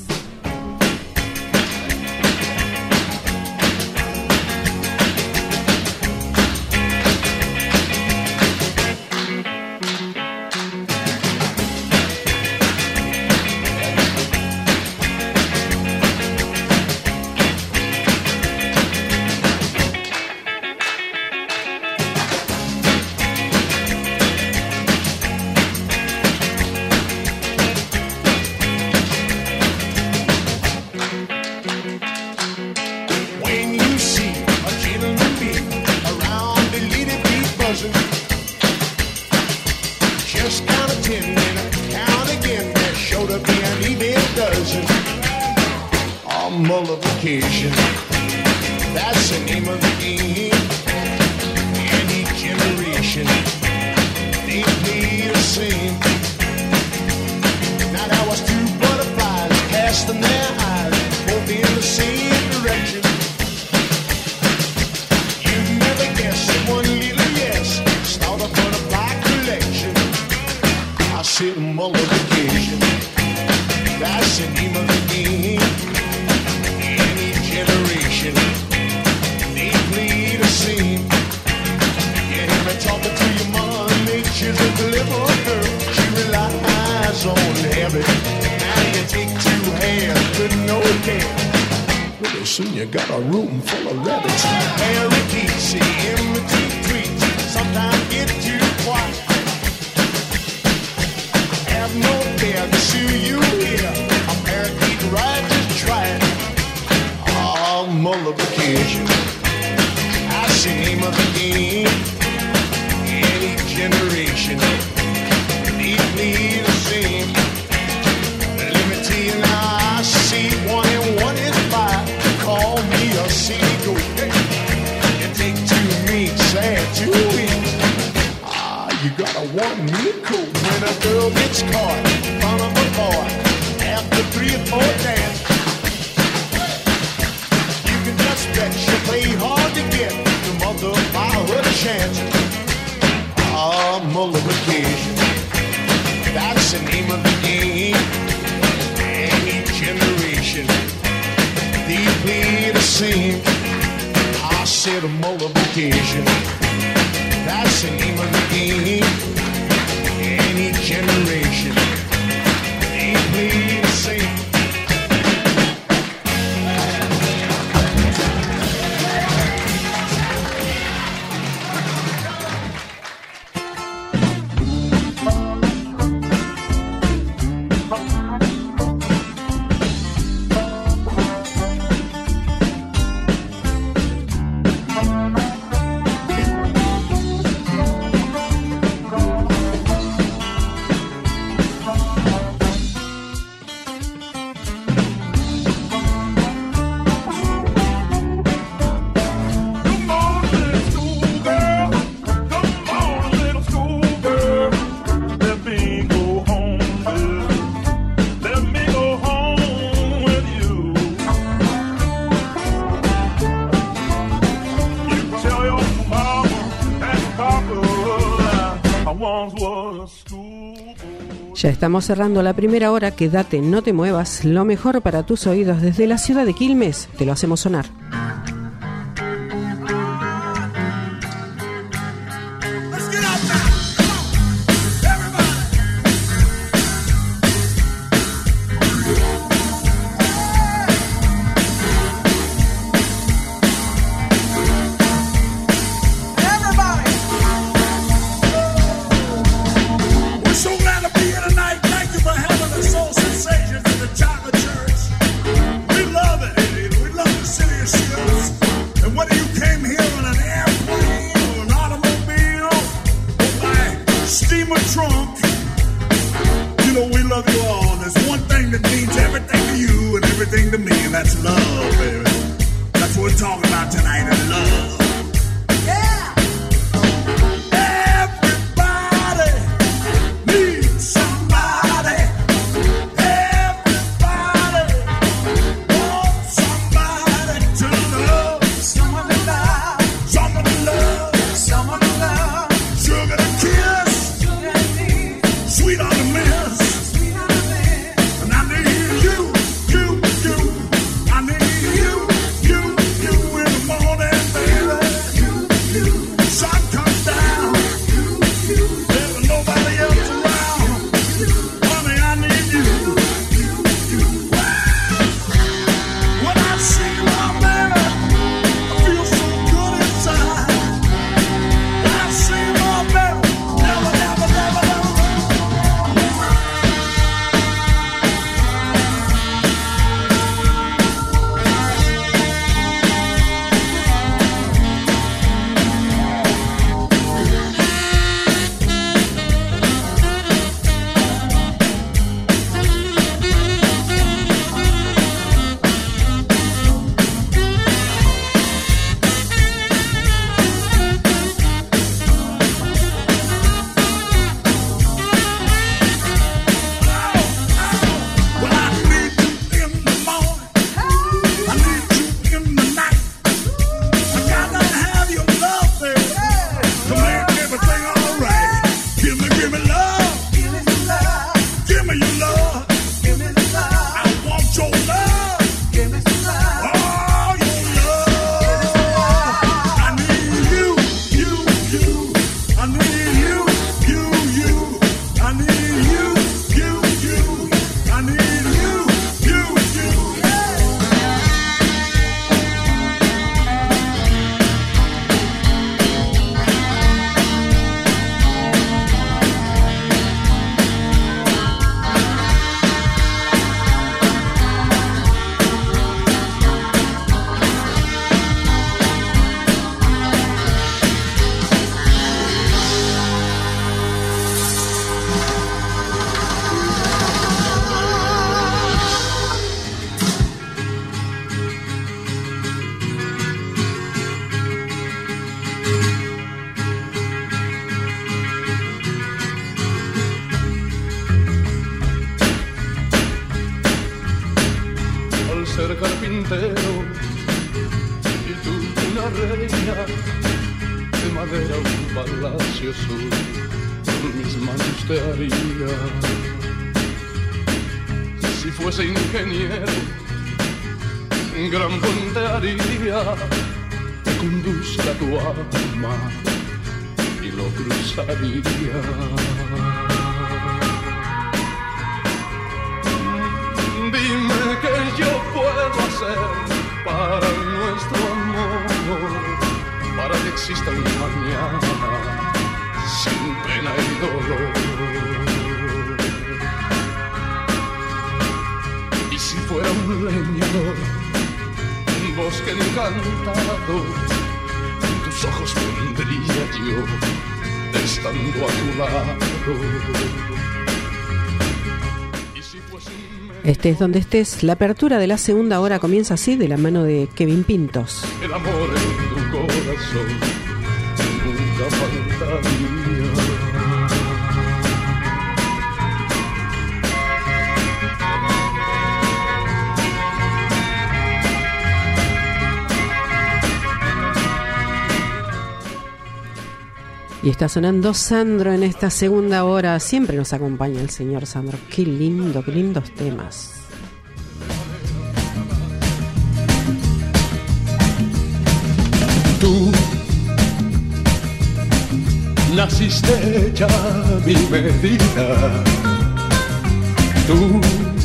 once was school. Ya estamos cerrando la primera hora. Quédate, no te muevas. Lo mejor para tus oídos desde la ciudad de Quilmes, te lo hacemos sonar. ser carpintero y tú una reina de madera, un palacio azul con mis manos te haría. Si fuese ingeniero, un gran puente haría que conduzca tu alma y lo cruzaría. Dime qué yo puedo hacer para nuestro amor, para que exista un mañana sin pena y dolor. Y si fuera un leñador, un bosque encantado, en tus ojos pondría yo, estando a tu lado. Estés donde estés, la apertura de la segunda hora comienza así, de la mano de Kevin Pintos. El amor en tu corazón nunca faltaría. Y está sonando Sandro en esta segunda hora. Siempre nos acompaña el señor Sandro. Qué lindo, qué lindos temas. Tú naciste ya a mi medida. Tú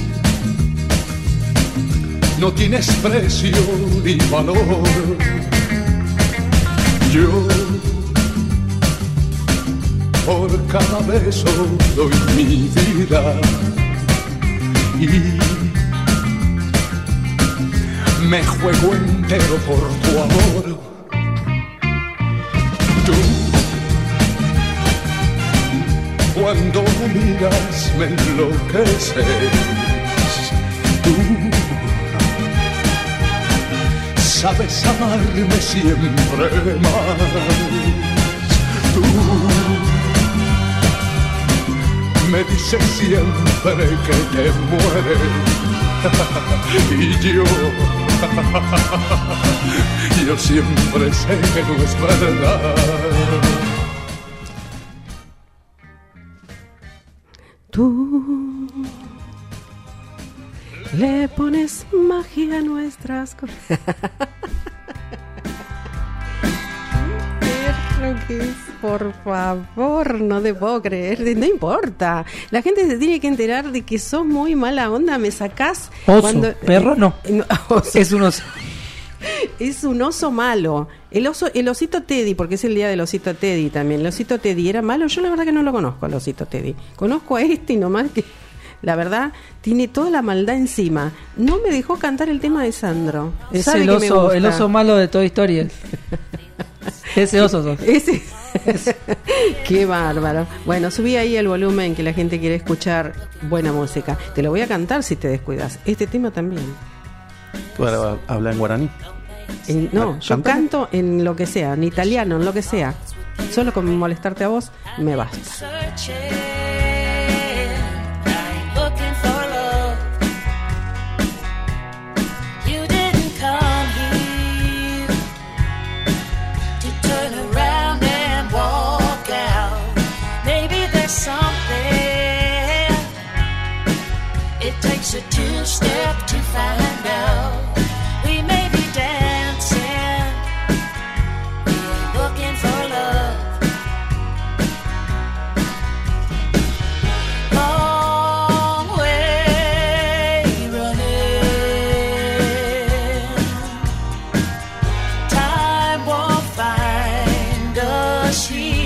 no tienes precio ni valor. Yo por cada beso doy mi vida y me juego entero por tu amor. Tú, cuando me miras me enloqueces. Tú sabes amarme siempre más. Tú me dices siempre que te mueres y yo, yo siempre sé que no es verdad. Tú le pones magia a nuestras cosas. Que es, por favor, no te puedo creer, no importa, la gente se tiene que enterar de que sos muy mala onda, me sacás oso, cuando... perro no, no oso. Es un oso. Es un oso malo. El oso, el osito Teddy, porque es el día del osito Teddy también. El osito Teddy era malo. Yo la verdad que no lo conozco, el osito Teddy. Conozco a este y nomás que la verdad tiene toda la maldad encima. No me dejó cantar el tema de Sandro. Es el oso, el oso malo de Toy Story. Ese oso sos. Ese. Qué bárbaro. Bueno, subí ahí el volumen que la gente quiere escuchar buena música. Te lo voy a cantar si te descuidas. Este tema también. Bueno, habla en guaraní. En, no, yo canto en lo que sea, en italiano, en lo que sea. Solo con molestarte a vos me basta. A two-step to find out. We may be dancing, we're looking for love. Long way running, time won't find us here.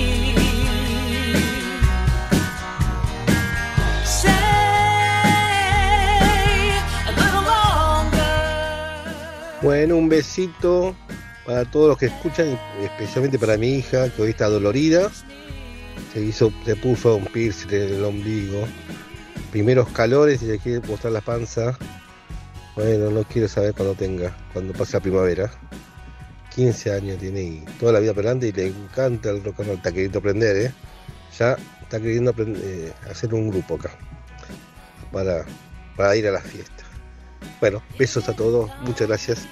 Bueno, un besito para todos los que escuchan, especialmente para mi hija, que hoy está dolorida. Se hizo, se puso un piercing en el ombligo. Primeros calores y le quiere mostrar la panza. Bueno, no quiero saber cuando tenga, cuando pase la primavera. quince años tiene y toda la vida por delante y le encanta el rock and roll. Está queriendo aprender, ¿eh? Ya está queriendo aprender, eh, hacer un grupo acá para, para ir a la fiesta. Bueno, besos a todos, muchas gracias.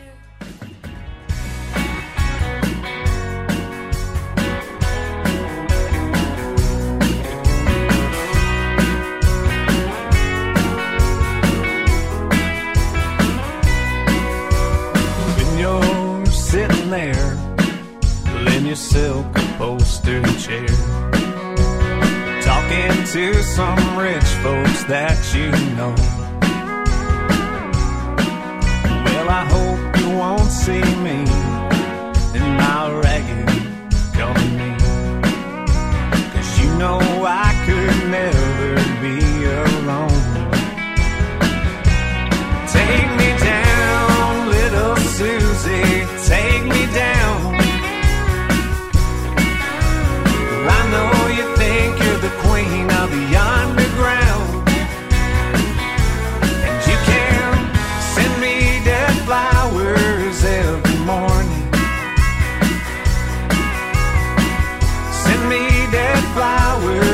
When you're sitting there, in your silk upholstered chair, talking to some rich folks that you know. Well, I hope you won't see me in my ragged company, 'cause you know I could never be alone. Take me down, little Susie, take me down. I know you think you're the queen of the underground, and you can send me dead flowers every morning. Send me dead flowers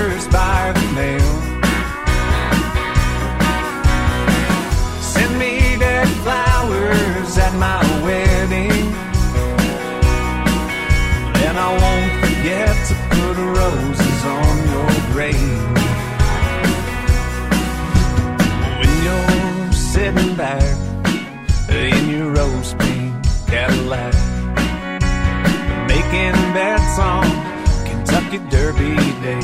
Kentucky Derby day.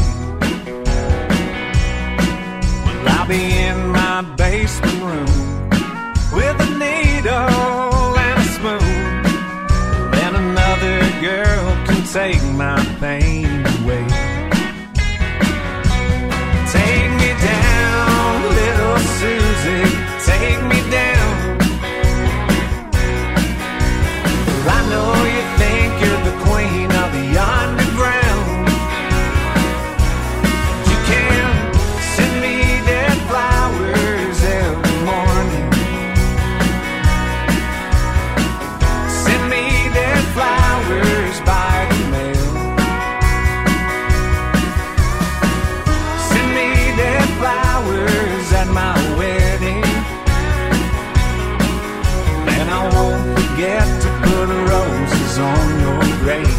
Well, I'll be in my basement room with a needle and a spoon. Then another girl can take my pain away. Take me down, little Susie, take me down. Well, I know you think you're the queen of the underground. You can send me dead flowers every morning. Send me dead flowers by the mail. Send me dead flowers at my wedding. And I won't forget to put roses on your grave.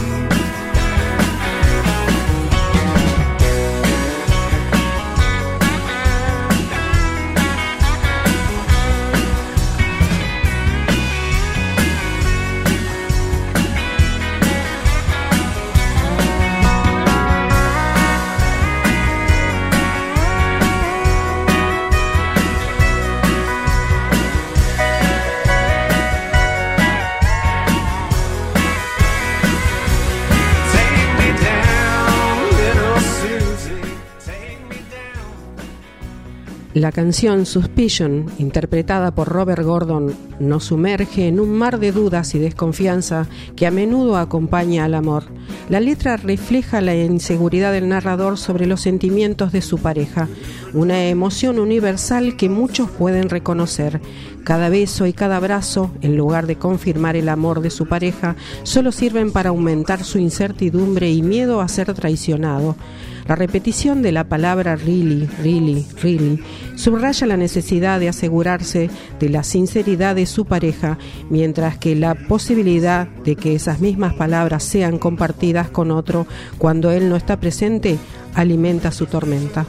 La canción Suspicion, interpretada por Robert Gordon, nos sumerge en un mar de dudas y desconfianza que a menudo acompaña al amor. La letra refleja la inseguridad del narrador sobre los sentimientos de su pareja, una emoción universal que muchos pueden reconocer. Cada beso y cada abrazo, en lugar de confirmar el amor de su pareja, solo sirven para aumentar su incertidumbre y miedo a ser traicionado. La repetición de la palabra really, really, really subraya la necesidad de asegurarse de la sinceridad de su pareja, mientras que la posibilidad de que esas mismas palabras sean compartidas con otro cuando él no está presente alimenta su tormenta.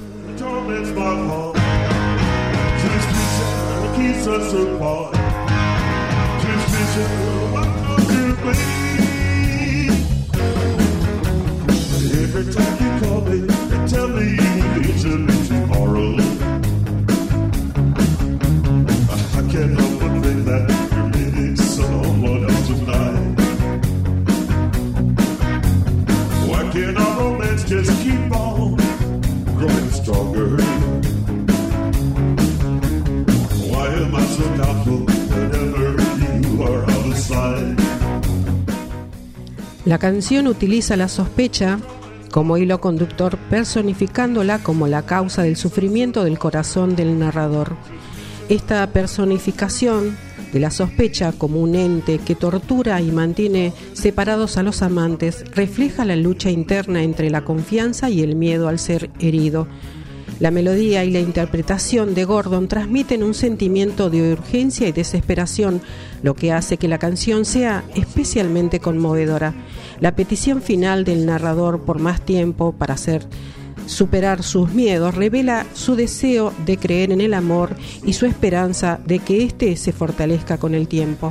Every time you call me and tell me it's a little tomorrow, I can't help but think that you're meeting someone else tonight. Why can't our romance just keep on growing stronger? Why am I so doubtful whenever you are out of sight? La canción utiliza la sospecha como hilo conductor, personificándola como la causa del sufrimiento del corazón del narrador. Esta personificación de la sospecha como un ente que tortura y mantiene separados a los amantes refleja la lucha interna entre la confianza y el miedo al ser herido. La melodía y la interpretación de Gordon transmiten un sentimiento de urgencia y desesperación, lo que hace que la canción sea especialmente conmovedora. La petición final del narrador por más tiempo para hacer superar sus miedos revela su deseo de creer en el amor y su esperanza de que éste se fortalezca con el tiempo.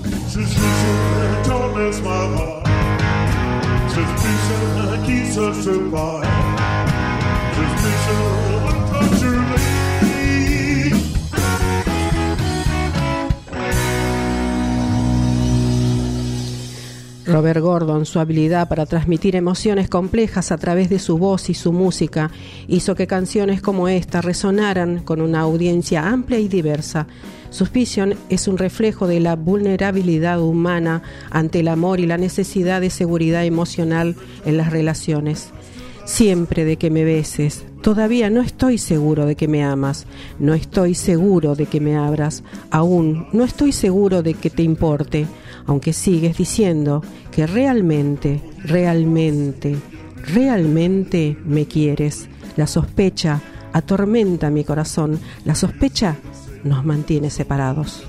Robert Gordon, su habilidad para transmitir emociones complejas a través de su voz y su música, hizo que canciones como esta resonaran con una audiencia amplia y diversa. Suspicion es un reflejo de la vulnerabilidad humana ante el amor y la necesidad de seguridad emocional en las relaciones. Siempre de que me beses, todavía no estoy seguro de que me amas, no estoy seguro de que me abras, aún no estoy seguro de que te importe, aunque sigues diciendo que realmente, realmente, realmente me quieres. La sospecha atormenta mi corazón, la sospecha nos mantiene separados.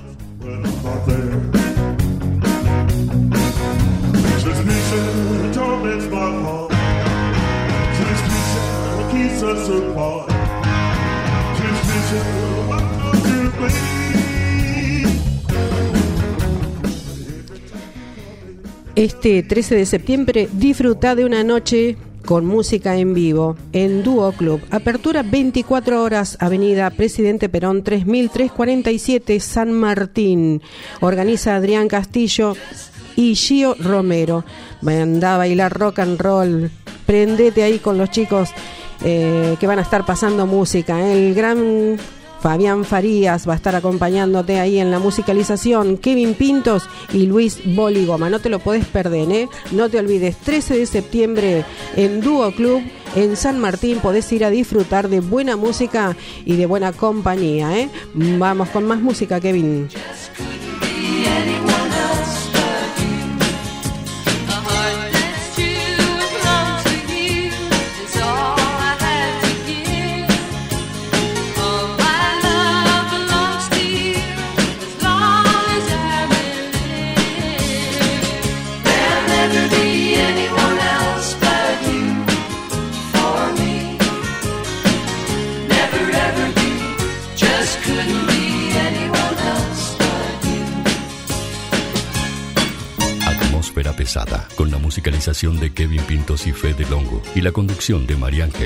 Este trece de septiembre disfruta de una noche con música en vivo en Dúo Club. Apertura veinticuatro horas, Avenida Presidente Perón tres mil trescientos cuarenta y siete, San Martín. Organiza Adrián Castillo y Gio Romero. Anda a bailar rock and roll. Prendete ahí con los chicos eh, que van a estar pasando música. El gran Fabián Farías va a estar acompañándote ahí en la musicalización, Kevin Pintos y Luis Boligoma. No te lo podés perder, ¿eh? No te olvides, trece de septiembre en Dúo Club, en San Martín. Podés ir a disfrutar de buena música y de buena compañía, ¿eh? Vamos con más música, Kevin. Pesada, con la musicalización de Kevin Pintos y Fede Longo y la conducción de María Ángel.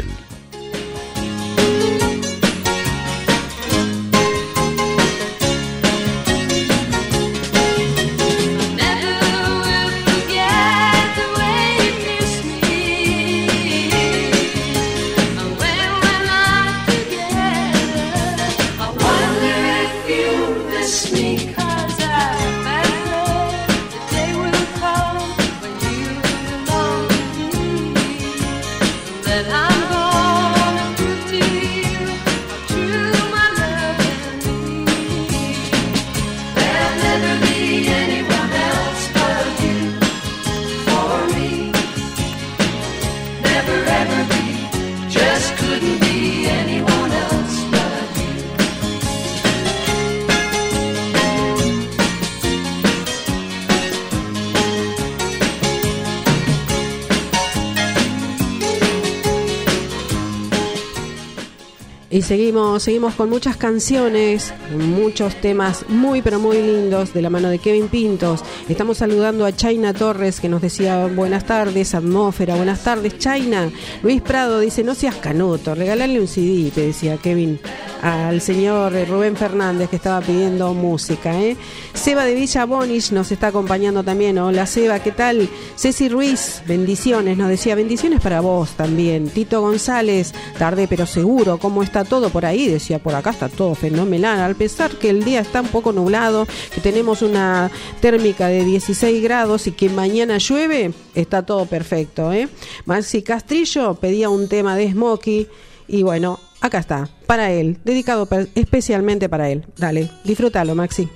Y seguimos, seguimos con muchas canciones, muchos temas muy pero muy lindos de la mano de Kevin Pintos. Estamos saludando a China Torres, que nos decía buenas tardes, Atmósfera, buenas tardes, China. Luis Prado dice, no seas canuto, regalarle un C D, te decía Kevin, al señor Rubén Fernández, que estaba pidiendo música, ¿eh? Seba de Villa Bonich nos está acompañando también. Hola Seba, ¿qué tal? Ceci Ruiz, bendiciones, nos decía, bendiciones para vos también. Tito González, tarde pero seguro, ¿cómo está todo por ahí? Decía, por acá está todo fenomenal, al pesar que el día está un poco nublado, que tenemos una térmica de dieciséis grados y que mañana llueve, está todo perfecto, ¿eh? Maxi Castrillo pedía un tema de Smokey y bueno, acá está, para él, dedicado per- especialmente para él. Dale, disfrútalo, Maxi.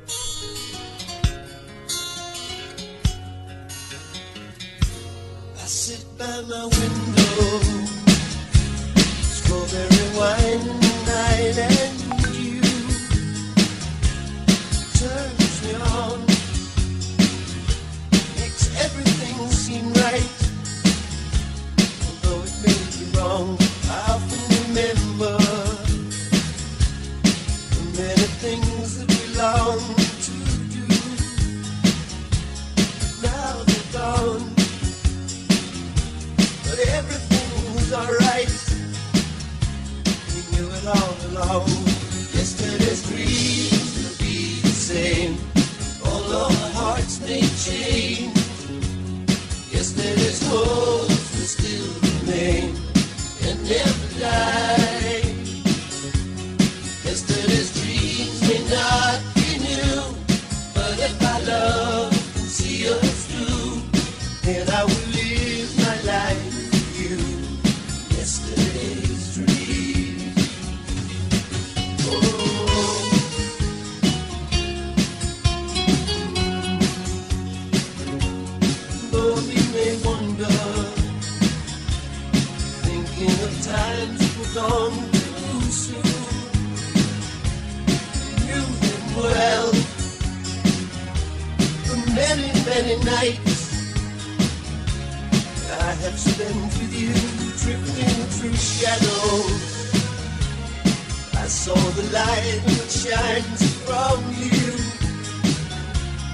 I sit by my window, strawberry wine night, and you turns me on, makes everything seem right, although it may be wrong. I often remember the many things that we long to do. Now they're gone, but everything's alright. We knew it all along. Yesterday's dreams will be the same, although our hearts may change. Yesterday's hopes will still remain and never die. Yesterday's dreams may not be new, but if I love and see us through, then I will live my life with you. Yesterday's dreams. Oh. Though we may wonder, thinking of times we've gone too soon. Knew them well for many, many nights I have spent with you, drifting through shadows. I saw the light that shines from you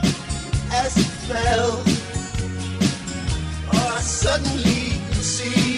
as it fell. Oh, I suddenly could see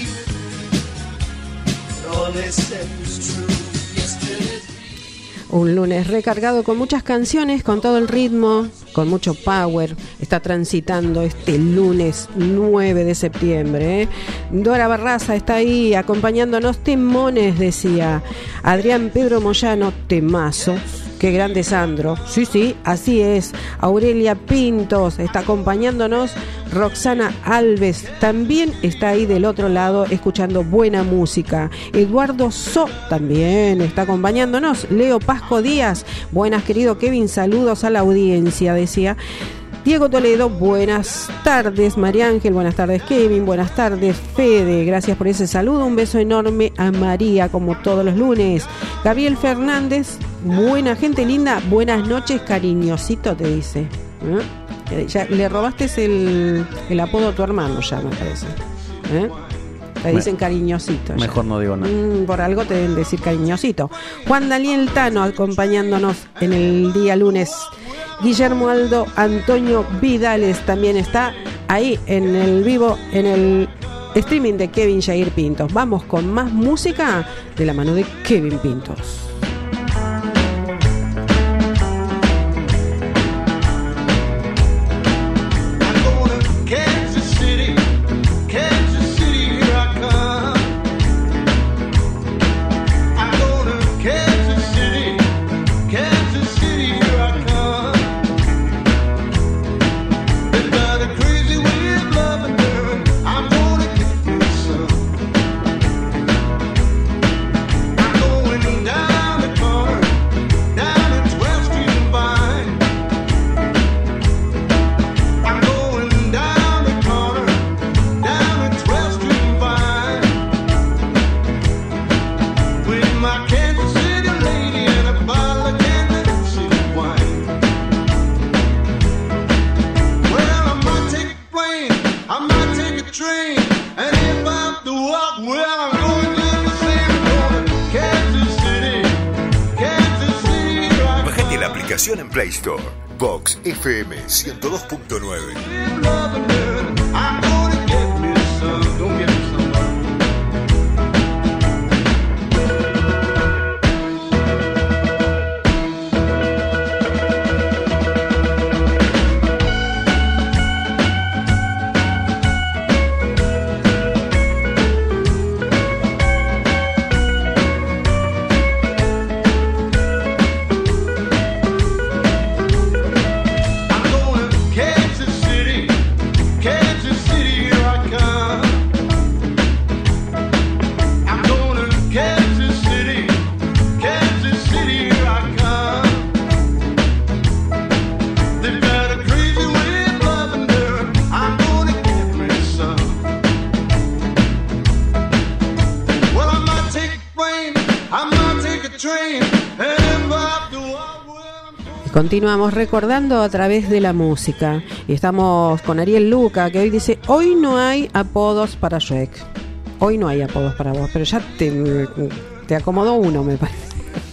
they said was true. Yesterday. Un lunes recargado con muchas canciones, con todo el ritmo, con mucho power. Está transitando este lunes nueve de septiembre. ¿eh? Dora Barraza está ahí acompañándonos. Temones, decía Adrián Pedro Moyano, temazo. Qué grande Sandro. Sí, sí, así es. Aurelia Pintos está acompañándonos. Roxana Alves también está ahí del otro lado escuchando buena música. Eduardo So también está acompañándonos. Leo Pasco Díaz. Buenas, querido Kevin. Saludos a la audiencia, decía. Diego Toledo, buenas tardes. María Ángel, buenas tardes. Kevin, buenas tardes. Fede, gracias por ese saludo. Un beso enorme a María, como todos los lunes. Gabriel Fernández, buena gente linda. Buenas noches, cariñosito, te dice. ¿Eh? Ya le robaste el, el apodo a tu hermano, ya me parece. ¿Eh? Te dicen cariñosito. Mejor ya. no digo nada. Mm, por algo te deben decir cariñosito. Juan Daniel Tano acompañándonos en el día lunes. Guillermo Aldo Antonio Vidales también está ahí en el vivo, en el streaming de Kevin Jair Pintos. Vamos con más música de la mano de Kevin Pintos. En Play Store, Vox F M ciento dos punto nueve. Continuamos recordando a través de la música y estamos con Ariel Luca, que hoy dice: hoy no hay apodos para Shrek. Hoy no hay apodos para vos, pero ya te, te acomodó uno, me parece.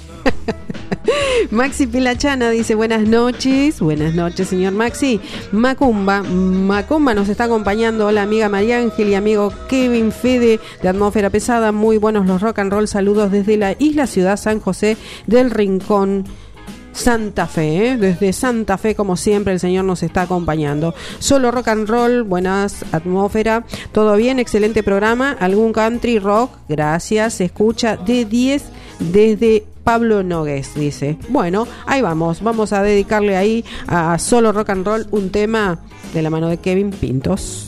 Maxi Pilachana dice: buenas noches. Buenas noches, señor Maxi. Macumba Macumba nos está acompañando. Hola, amiga María Ángel y amigo Kevin. Fede de Atmósfera Pesada. Muy buenos los rock and roll. Saludos desde la isla ciudad San José del Rincón, Santa Fe, ¿eh? Desde Santa Fe, como siempre, el señor nos está acompañando. Solo rock and roll, buenas Atmósfera, todo bien, excelente programa. Algún country rock, gracias. Se escucha de diez desde Pablo Nogués, dice. Bueno, ahí vamos, vamos a dedicarle ahí a Solo rock and roll un tema de la mano de Kevin Pintos.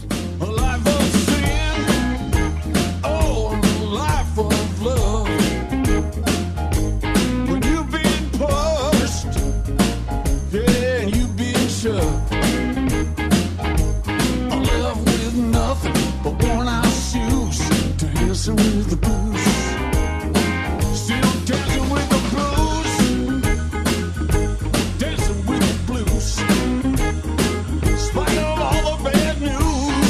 With the blues, still dancing with the blues, dancing with the blues, in spite of all the bad news.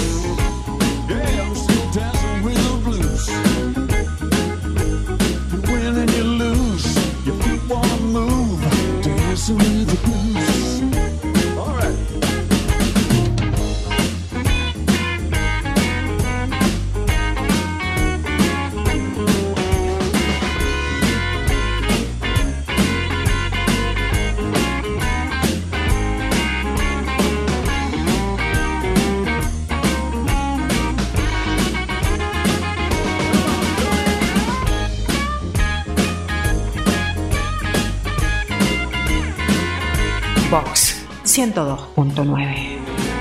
Vox ciento dos punto nueve.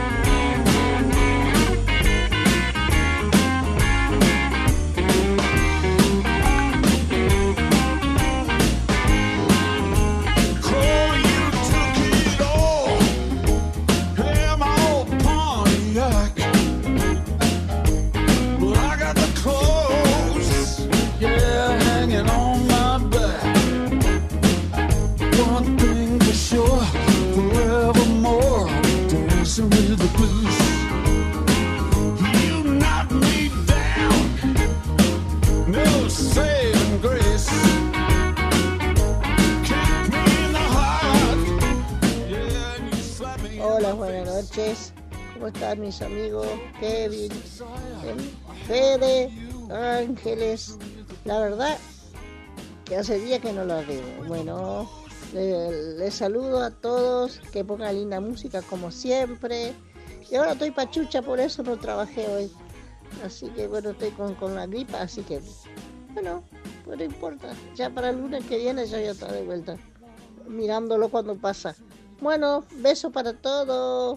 Hola, buenas noches. ¿Cómo están mis amigos? Kevin, Fede, Ángeles. La verdad que hace días que no los veo. Bueno, les, les saludo a todos, que pongan linda música como siempre. Y ahora estoy pachucha, por eso no trabajé hoy. Así que bueno, estoy con, con la gripa, así que bueno, pues no importa. Ya para el lunes que viene ya voy a estar de vuelta, mirándolo cuando pasa. Bueno, beso para todos.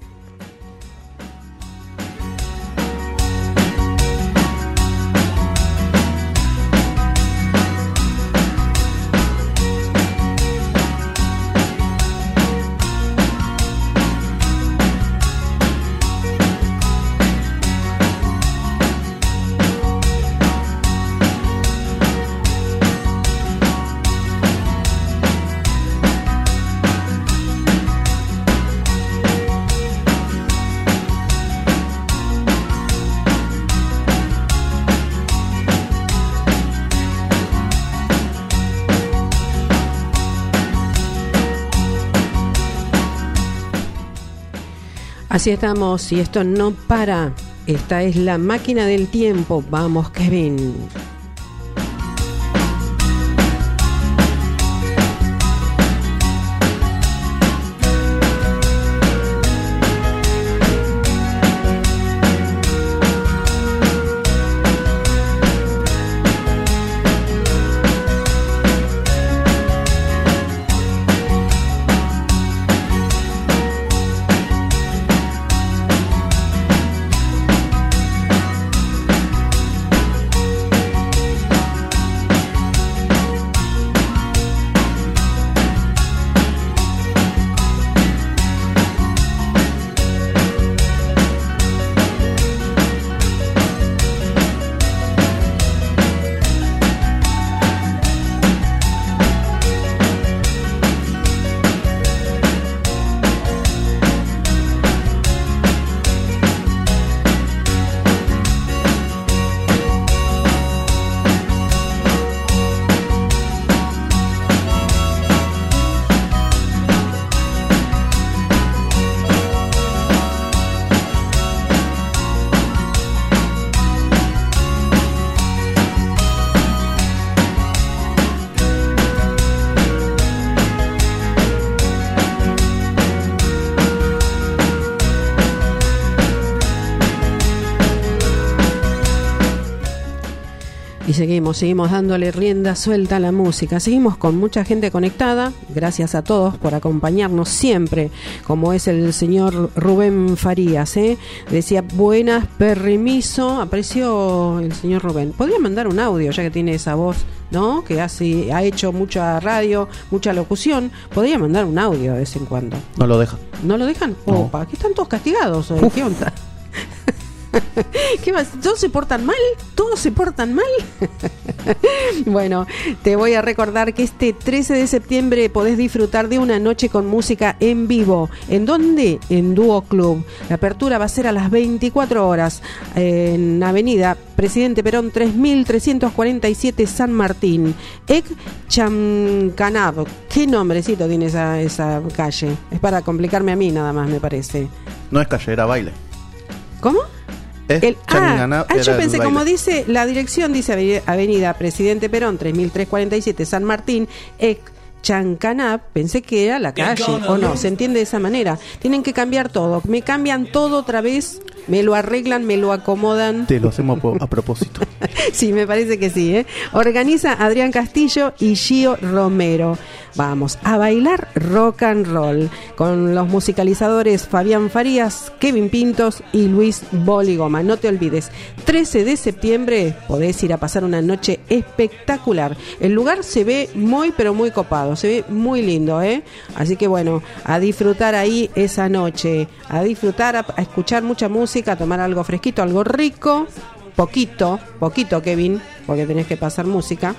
Así estamos, y esto no para. Esta es la máquina del tiempo. Vamos, Kevin. Y seguimos, seguimos dándole rienda suelta a la música. Seguimos con mucha gente conectada. Gracias a todos por acompañarnos siempre, como es el señor Rubén Farías, ¿eh? Decía, buenas, permiso. Apreció el señor Rubén. Podría mandar un audio, ya que tiene esa voz, ¿no? Que hace, ha hecho mucha radio, mucha locución. Podría mandar un audio de vez en cuando. No lo dejan. ¿No lo dejan? No. Opa, que están todos castigados hoy. ¿Qué onda? ¿Qué más? ¿Todos se portan mal? ¿Todos se portan mal? Bueno, te voy a recordar que este trece de septiembre podés disfrutar de una noche con música en vivo. ¿En dónde? En Dúo Club. La apertura va a ser a las veinticuatro horas en Avenida Presidente Perón tres mil trescientos cuarenta y siete San Martín. Ek Chamcanab. ¿Qué nombrecito tiene esa, esa calle? Es para complicarme a mí nada más, me parece. No es calle, era baile. ¿Cómo? El, ah, ah, yo pensé, como baile. dice la dirección, dice Avenida Presidente Perón tres mil trescientos cuarenta y siete San Martín, Ek Chancanab, pensé que era la calle, o no, se entiende de esa manera. Tienen que cambiar todo, me cambian todo otra vez, me lo arreglan, me lo acomodan. Te lo hacemos a propósito. Sí, me parece que sí, ¿eh? Organiza Adrián Castillo y Gio Romero. vamos a bailar rock and roll con los musicalizadores Fabián Farías, Kevin Pintos y Luis Boligoma. No te olvides, trece de septiembre podés ir a pasar una noche espectacular. El lugar se ve muy pero muy copado, se ve muy lindo, ¿eh? Así que bueno, a disfrutar ahí esa noche, a disfrutar, a, a escuchar mucha música, a tomar algo fresquito, algo rico, poquito, poquito Kevin, porque tenés que pasar música.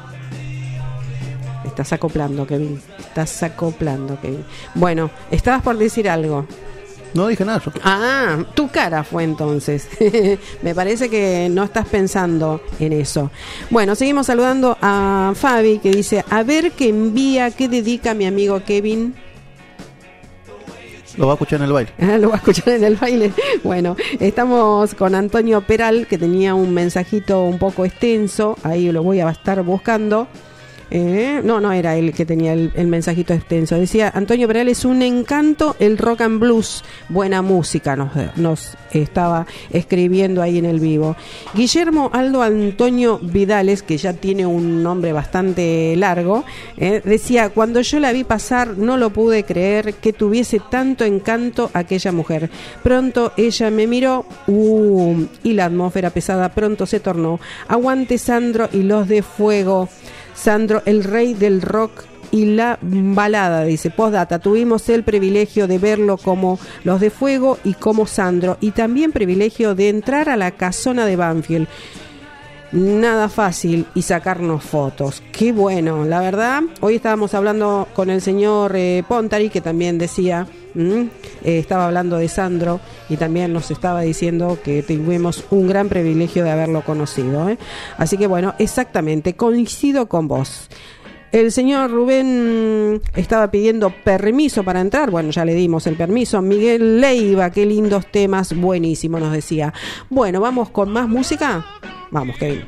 Estás acoplando, Kevin. Estás acoplando, Kevin. Bueno, estabas por decir algo. No dije nada. Yo. Ah, tu cara fue entonces. Me parece que no estás pensando en eso. Bueno, seguimos saludando a Fabi, que dice, a ver qué envía, qué dedica mi amigo Kevin. Lo va a escuchar en el baile. Ah, lo va a escuchar en el baile. Bueno, estamos con Antonio Peral, que tenía un mensajito un poco extenso. Ahí lo voy a estar buscando. Eh, no, no era él que tenía el, el mensajito extenso. Decía, Antonio Peral, es un encanto el rock and blues. Buena música nos, nos estaba escribiendo ahí en el vivo. Guillermo Aldo Antonio Vidales, que ya tiene un nombre bastante largo, eh, decía, cuando yo la vi pasar no lo pude creer que tuviese tanto encanto aquella mujer. Pronto ella me miró uh, y la atmósfera pesada pronto se tornó. Aguante Sandro y los de Fuego. Sandro, el rey del rock y la balada, dice. Postdata, tuvimos el privilegio de verlo como los de Fuego y como Sandro, y también privilegio de entrar a la casona de Banfield. Nada fácil, y sacarnos fotos. Qué bueno, la verdad. Hoy estábamos hablando con el señor eh, Pontari, que también decía, mmm, eh, estaba hablando de Sandro, y también nos estaba diciendo que tuvimos un gran privilegio de haberlo conocido, ¿eh? Así que bueno, exactamente, coincido con vos. El señor Rubén estaba pidiendo permiso para entrar. Bueno, ya le dimos el permiso. Miguel Leiva, qué lindos temas, buenísimo, nos decía. Bueno, vamos con más música. Vamos, Kevin.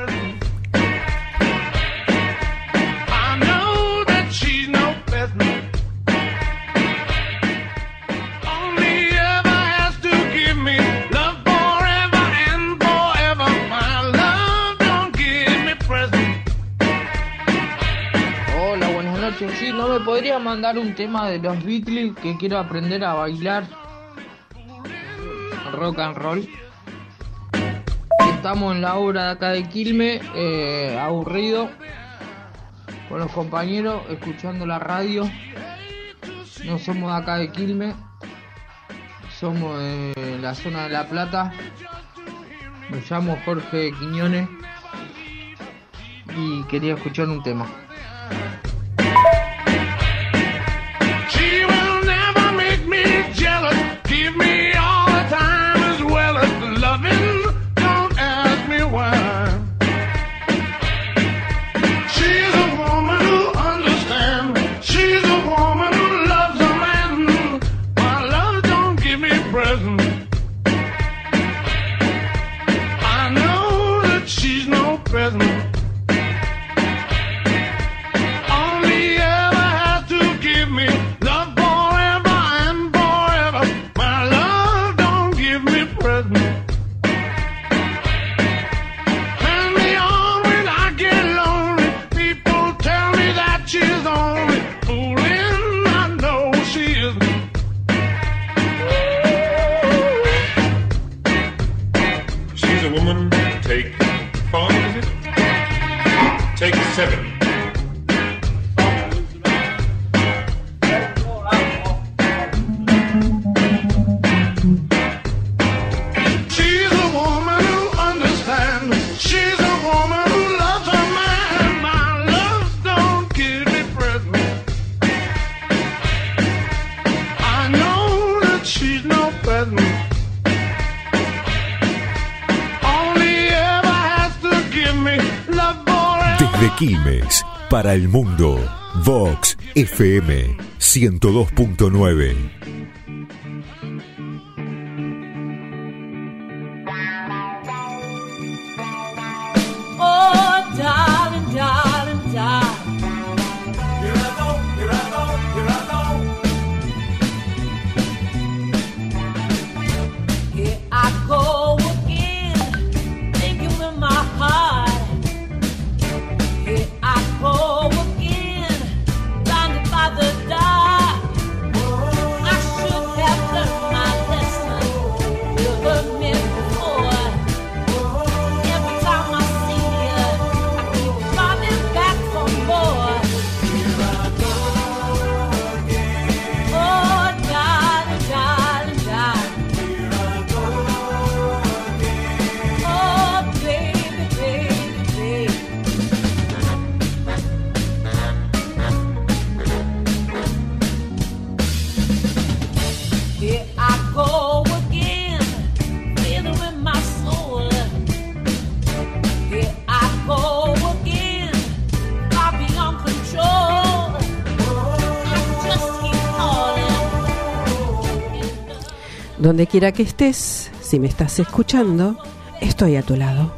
Hola, buenas noches. Sí, ¿no me podría mandar un tema de los Beatles que quiero aprender a bailar rock and roll? Estamos en la obra de acá de Quilmes, eh, aburrido, con los compañeros, escuchando la radio. No somos de acá de Quilmes, somos de la zona de La Plata. Me llamo Jorge Quiñones y quería escuchar un tema. She will never make me jealous, give me all the time as well as the loving. She's a woman who understands. She's a woman who loves a man. My love don't give me presents. I know that she's no present. Only ever has to give me love forever and forever. My love don't give me presents. She's only fooling, I know she is. She's a woman, take five, is it? Take seven. She's a woman who understands. She's a woman who loves her man. My love don't give me presents. I know that she's no present. Only ever has to give me love forever. Desde Quilmes, para el mundo, Vox F M ciento dos punto nueve. Oh, darling, darling, darling. Here I go, here I go, here I go. Here I go again, thinking with my heart. Here I go again, Donde quiera que estés, si me estás escuchando, estoy a tu lado.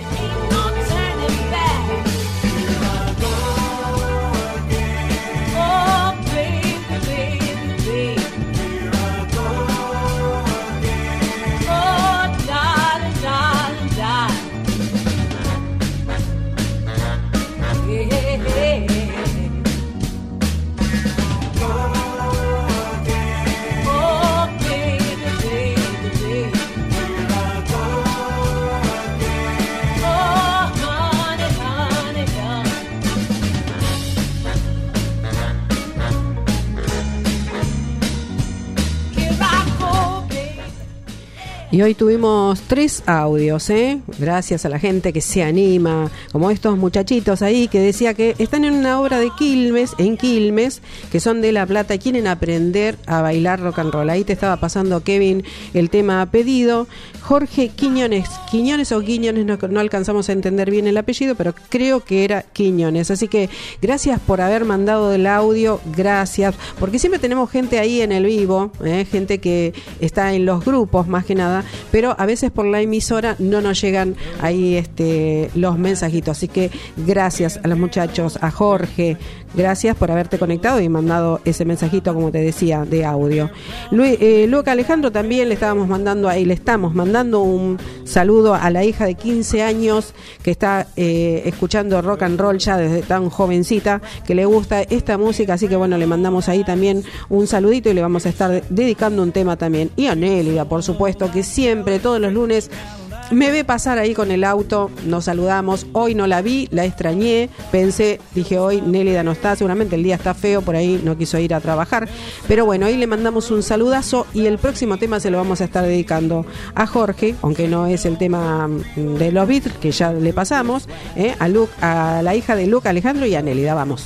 Y hoy tuvimos tres audios, ¿eh? Gracias a la gente que se anima, como estos muchachitos ahí que decía que están en una obra de Quilmes, en Quilmes, que son de La Plata y quieren aprender a bailar rock and roll. Ahí te estaba pasando, Kevin, el tema pedido. Jorge Quiñones, Quiñones o Quiñones, no, no alcanzamos a entender bien el apellido, pero creo que era Quiñones. Así que gracias por haber mandado el audio, gracias, porque siempre tenemos gente ahí en el vivo, ¿eh? Gente que está en los grupos más que nada, pero a veces por la emisora no nos llegan ahí este los mensajitos, así que gracias a los muchachos, a Jorge, gracias por haberte conectado y mandado ese mensajito, como te decía, de audio. Lu eh, Luca Alejandro también le estábamos mandando ahí, le estamos mandando un saludo a la hija de quince años que está eh, escuchando rock and roll ya desde tan jovencita, que le gusta esta música, así que bueno, le mandamos ahí también un saludito y le vamos a estar dedicando un tema también. Y a Nélida, por supuesto, que siempre, todos los lunes, me ve pasar ahí con el auto, nos saludamos. Hoy no la vi, la extrañé, pensé, dije hoy Nélida no está, seguramente el día está feo, por ahí no quiso ir a trabajar, pero bueno, ahí le mandamos un saludazo y el próximo tema se lo vamos a estar dedicando a Jorge, aunque no es el tema de los Beatles, que ya le pasamos, ¿eh? a, Luke, a la hija de Luca Alejandro y a Nélida, vamos.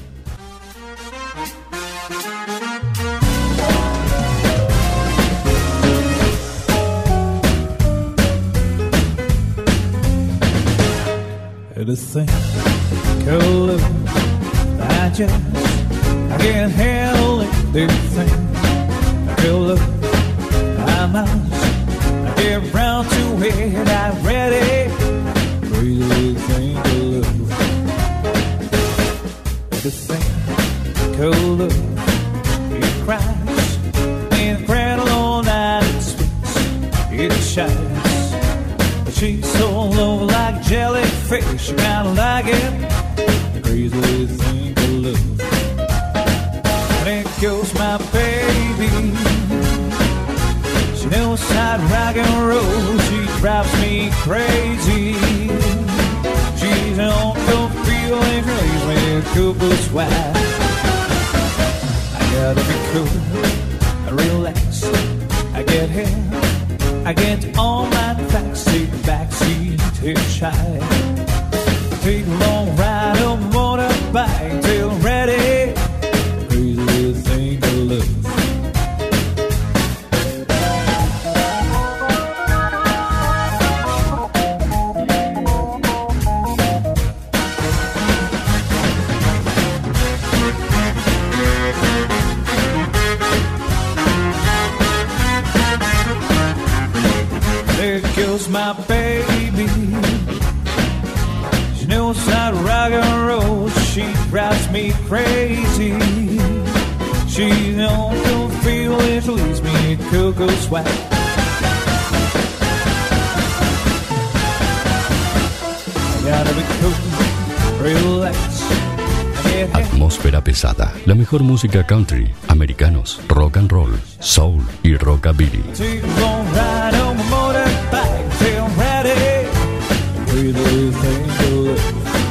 This thing called love, I just I can't handle it. This thing called love, I must get round to it. I'm ready. Crazy thing called love. This thing called love, it cries and cradle all night. It speaks, it shines. She's so low like jellyfish, you kinda like it, the crazy thing to love. And there goes my baby, she knows how to rock and roll, she drives me crazy. She's an awful feeling, she's me cuckoo swag. I gotta be cool, I relax, I get here, I get all my facts, take backseat, hitchhike, take a long ride on motorbike till ready. Crazy thing to love. There goes my baby, she knows how to rock and roll, she drives me crazy. She don't feel it, she leaves me cuckoo swag. I gotta be cool, relax. Atmósfera pesada, la mejor música country, americanos, rock and roll, soul y rockabilly. Take a long ride on my motorbike till ready. Crazy thing to love.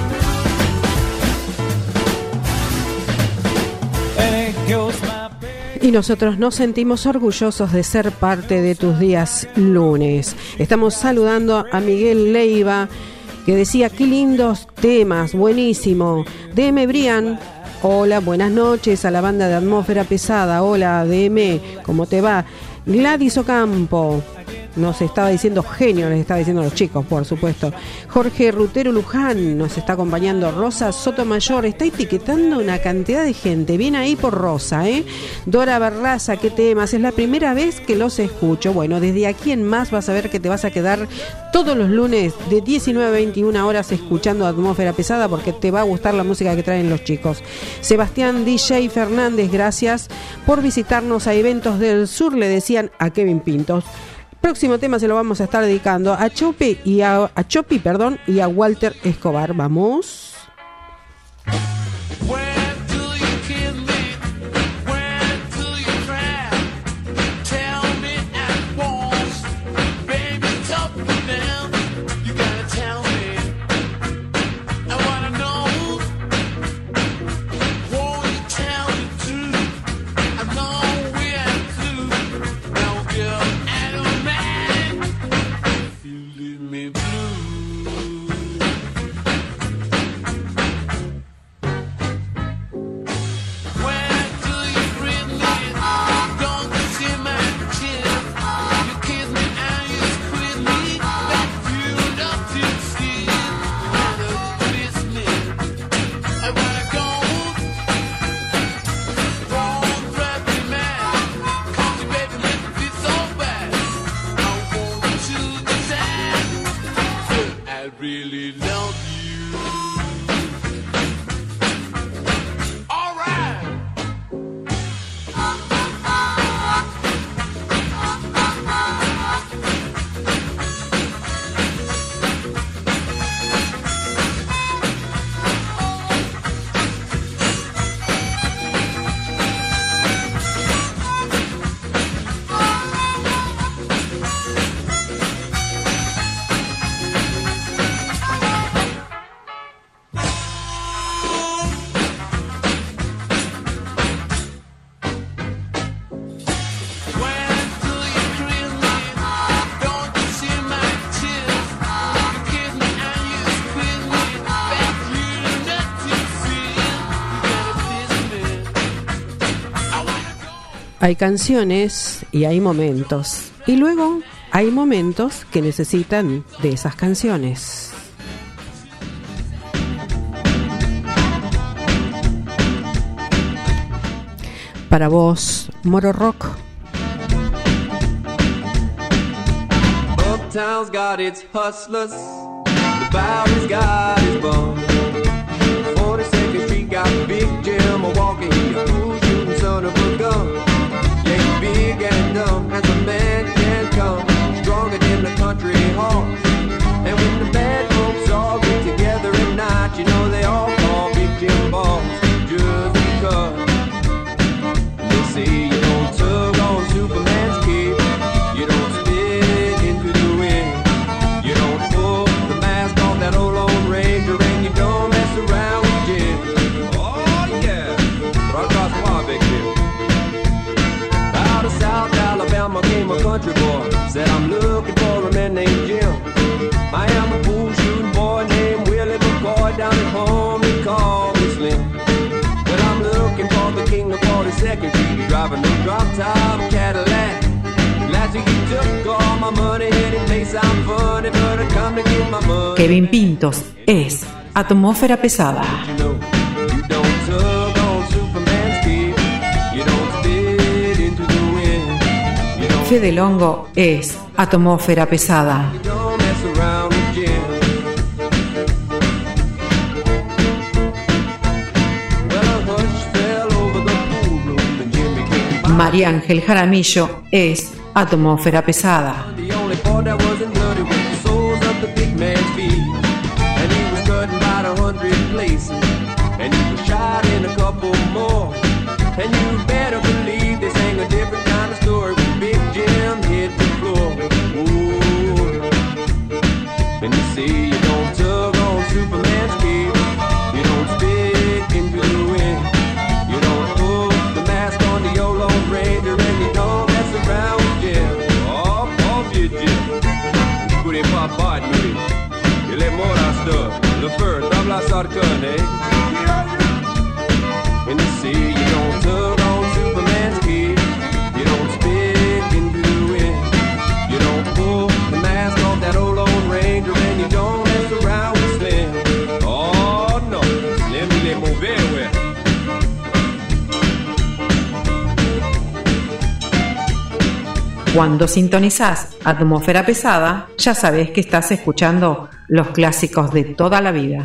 And it goes my Y nosotros nos sentimos orgullosos de ser parte de tus días lunes. Estamos saludando a Miguel Leiva, que decía, qué lindos temas, buenísimo. D M Brian, hola, buenas noches a la banda de Atmósfera Pesada. Hola D M, ¿cómo te va? Gladys Ocampo, nos estaba diciendo genio, les estaba diciendo a los chicos, por supuesto. Jorge Rutero Luján nos está acompañando. Rosa Sotomayor está etiquetando una cantidad de gente. Bien ahí por Rosa, ¿eh? Dora Barraza, qué temas. Es la primera vez que los escucho. Bueno, desde aquí en más vas a ver que te vas a quedar todos los lunes de diecinueve a veintiuna horas escuchando Atmósfera Pesada porque te va a gustar la música que traen los chicos. Sebastián D J Fernández, gracias por visitarnos a Eventos del Sur, le decían a Kevin Pintos. Próximo tema se lo vamos a estar dedicando a Chopi y a, a Chopi, perdón, y a Walter Escobar. Vamos. Hay canciones y hay momentos. Y luego hay momentos que necesitan de esas canciones. Para vos, Moro Rock. Uptown's got its hustlers, the Bowery's got its bums, forty-second Street got Big Jim, Milwaukee, a cool shooting son of a gun. Yeah, he's big and dumb as a man can come, stronger than the country horse. And when the bad folks all get together at night, you know they all call Big Jim boss, just because they say you don't tug on Superman's cape, you don't spit into the wind, you don't pull the mask off that old Lone Ranger, and you don't mess around with Jim. Oh yeah, but across the bar, Big Jim. Out of South Alabama came a country boy, said I'm looking for a man named Jim. I am a pool shooting boy named Willie McCoy, down at home they call me Slim. Well, I'm looking for the king of forty-second Street, driving a drop-top Cadillac. Last week he took all my money and it may sound funny, but I come to get my money. Kevin Pintos es Atmósfera Pesada. You know, you don't tug on Superman's cape, you don't spit into the wind, you don't Fede Longo es Atmósfera Pesada. you don't mess around with Jim. Well, a hush fell over the pool room and Jim became María Ángel Jaramillo es Atmósfera Pesada. the only boy that wasn't bloody with the soles of the big man's feet. And he was cutting about a hundred places, and he was shot in a couple more. And you better believe they sang a different kind of story when Big Jim hit the floor. Ooh. And you see, you don't tug on Superman's cape, you don't spit into the wind, you don't put the mask on the old Lone Ranger, and you don't mess around with Jim. Oh, off you, Jim. Put him pop part, Moody. You let more of stuff. The first, I'm la sarcone. And you see, you don't tug on Superman's cape, you don't spit into the wind, you don't pull Cuando sintonizás Atmósfera Pesada, ya sabes que estás escuchando los clásicos de toda la vida.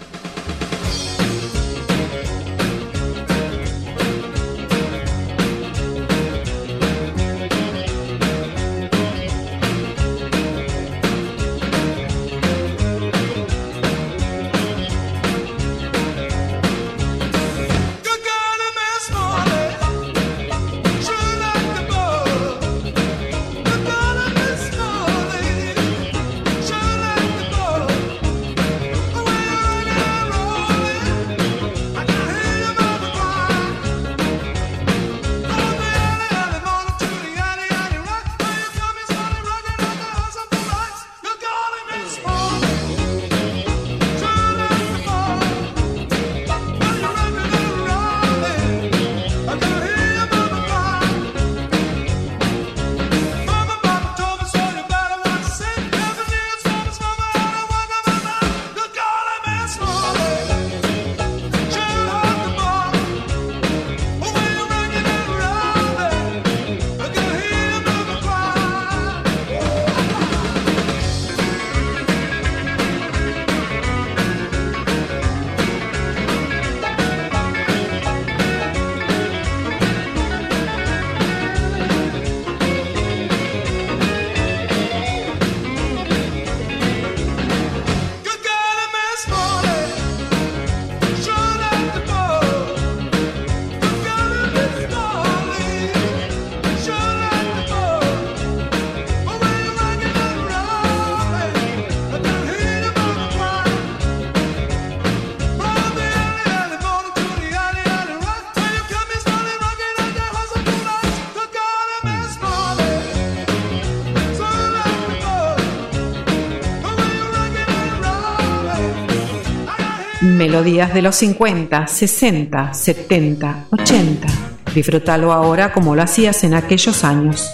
Melodías de los cincuenta, sesenta, setenta, ochenta. Disfrútalo ahora como lo hacías en aquellos años.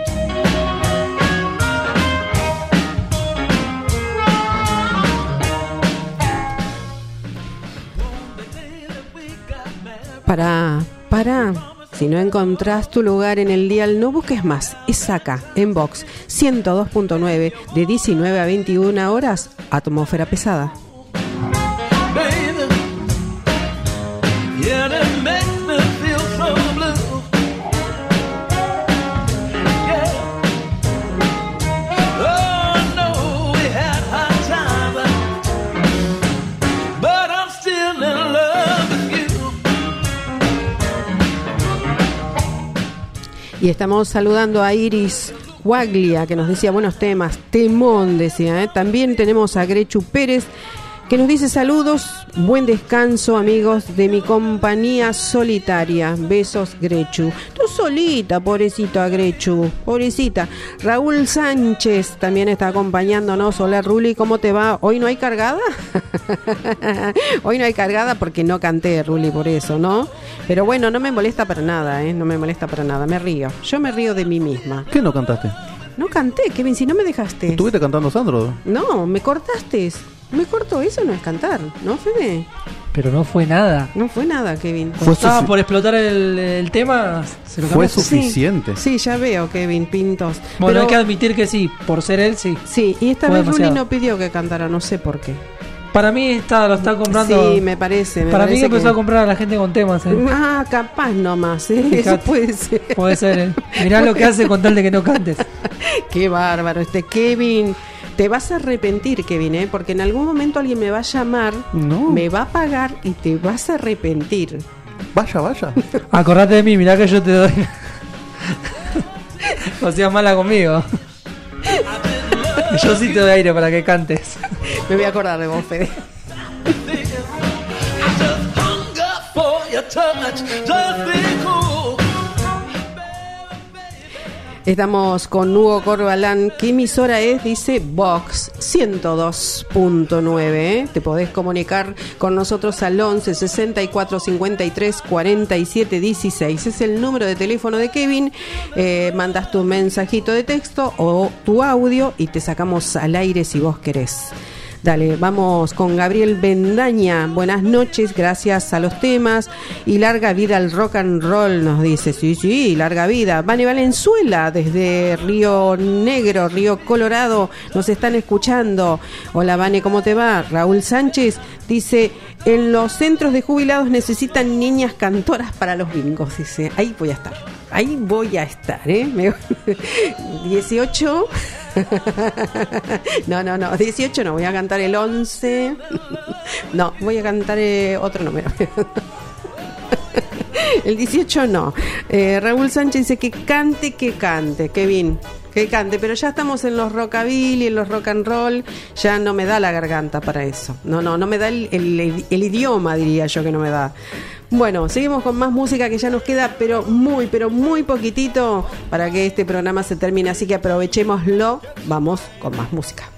Para, para. Si no encontrás tu lugar en el dial, no busques más. Es acá, en Vox ciento dos punto nueve, de diecinueve a veintiuna horas, Atmósfera Pesada. Yeah, that makes me feel so blue. Yeah. Oh, I know we had hard times, but I'm still in love with you. Y estamos saludando a Iris Guaglia, que nos decía buenos temas, temón decía, ¿eh? También tenemos a Grechu Pérez, que nos dice saludos, buen descanso amigos de mi compañía solitaria, besos Grechu. Tú solita, pobrecita Grechu, pobrecita. Raúl Sánchez también está acompañándonos. Hola Ruli, ¿cómo te va? ¿Hoy no hay cargada? Hoy no hay cargada porque no canté, Ruli, por eso, ¿no? Pero bueno, no me molesta para nada, ¿eh? No me molesta para nada, me río. Yo me río de mí misma. ¿Qué no cantaste? No canté, Kevin, si no me dejaste. ¿Estuviste cantando, Sandro? No, me cortaste. Me cortó, eso no es cantar, ¿no, Fede? Pero no fue nada. No fue nada, Kevin. Cuando estaba por explotar el, el tema, se lo fue cambió. suficiente. Sí, sí, ya veo, Kevin Pintos. Bueno, Pero hay que admitir que sí, por ser él, sí. Sí, y esta fue vez demasiado. Ruli no pidió que cantara, no sé por qué. Para mí está, lo está comprando. Sí, me parece. Me para parece mí empezó que... a comprar a la gente con temas. ¿eh? Ah, capaz nomás, ¿eh? Fíjate, eso puede ser. Puede ser, ¿eh? Mirá lo que hace con tal de que no cantes. Qué bárbaro este Kevin. Te vas a arrepentir, Kevin, ¿eh? Porque en algún momento alguien me va a llamar, no. me va a pagar y te vas a arrepentir. Vaya, vaya. Acordate de mí, mirá que yo te doy. No seas mala conmigo. Yo sí te doy aire para que cantes. Me voy a acordar de vos, Fede. Estamos con Hugo Corbalán. ¿Qué emisora es? Dice Vox ciento dos punto nueve. ¿eh? Te podés comunicar con nosotros al once, sesenta y cuatro, cincuenta y tres, cuarenta y siete, dieciséis. Es el número de teléfono de Kevin. Eh, mandas tu mensajito de texto o tu audio y te sacamos al aire si vos querés. Dale, vamos con Gabriel Bendaña. Buenas noches, gracias a los temas y larga vida al rock and roll, nos dice. Sí, sí, larga vida. Vane Valenzuela, desde Río Negro, Río Colorado, nos están escuchando. Hola, Vane, ¿cómo te va? Raúl Sánchez dice, en los centros de jubilados necesitan niñas cantoras para los bingos, dice. Ahí voy a estar, ahí voy a estar, ¿eh? Me... dieciocho... no, no, no, dieciocho no, voy a cantar el once. No, voy a cantar eh, otro número. El dieciocho no. eh, Raúl Sánchez dice que cante, que cante, Kevin, que cante, pero ya estamos en los rockabilly, en los rock and roll, ya no me da la garganta para eso. No, no, no me da el, el, el idioma, diría yo que no me da. Bueno, seguimos con más música que ya nos queda, pero muy, pero muy poquitito para que este programa se termine, así que aprovechémoslo. Vamos con más música.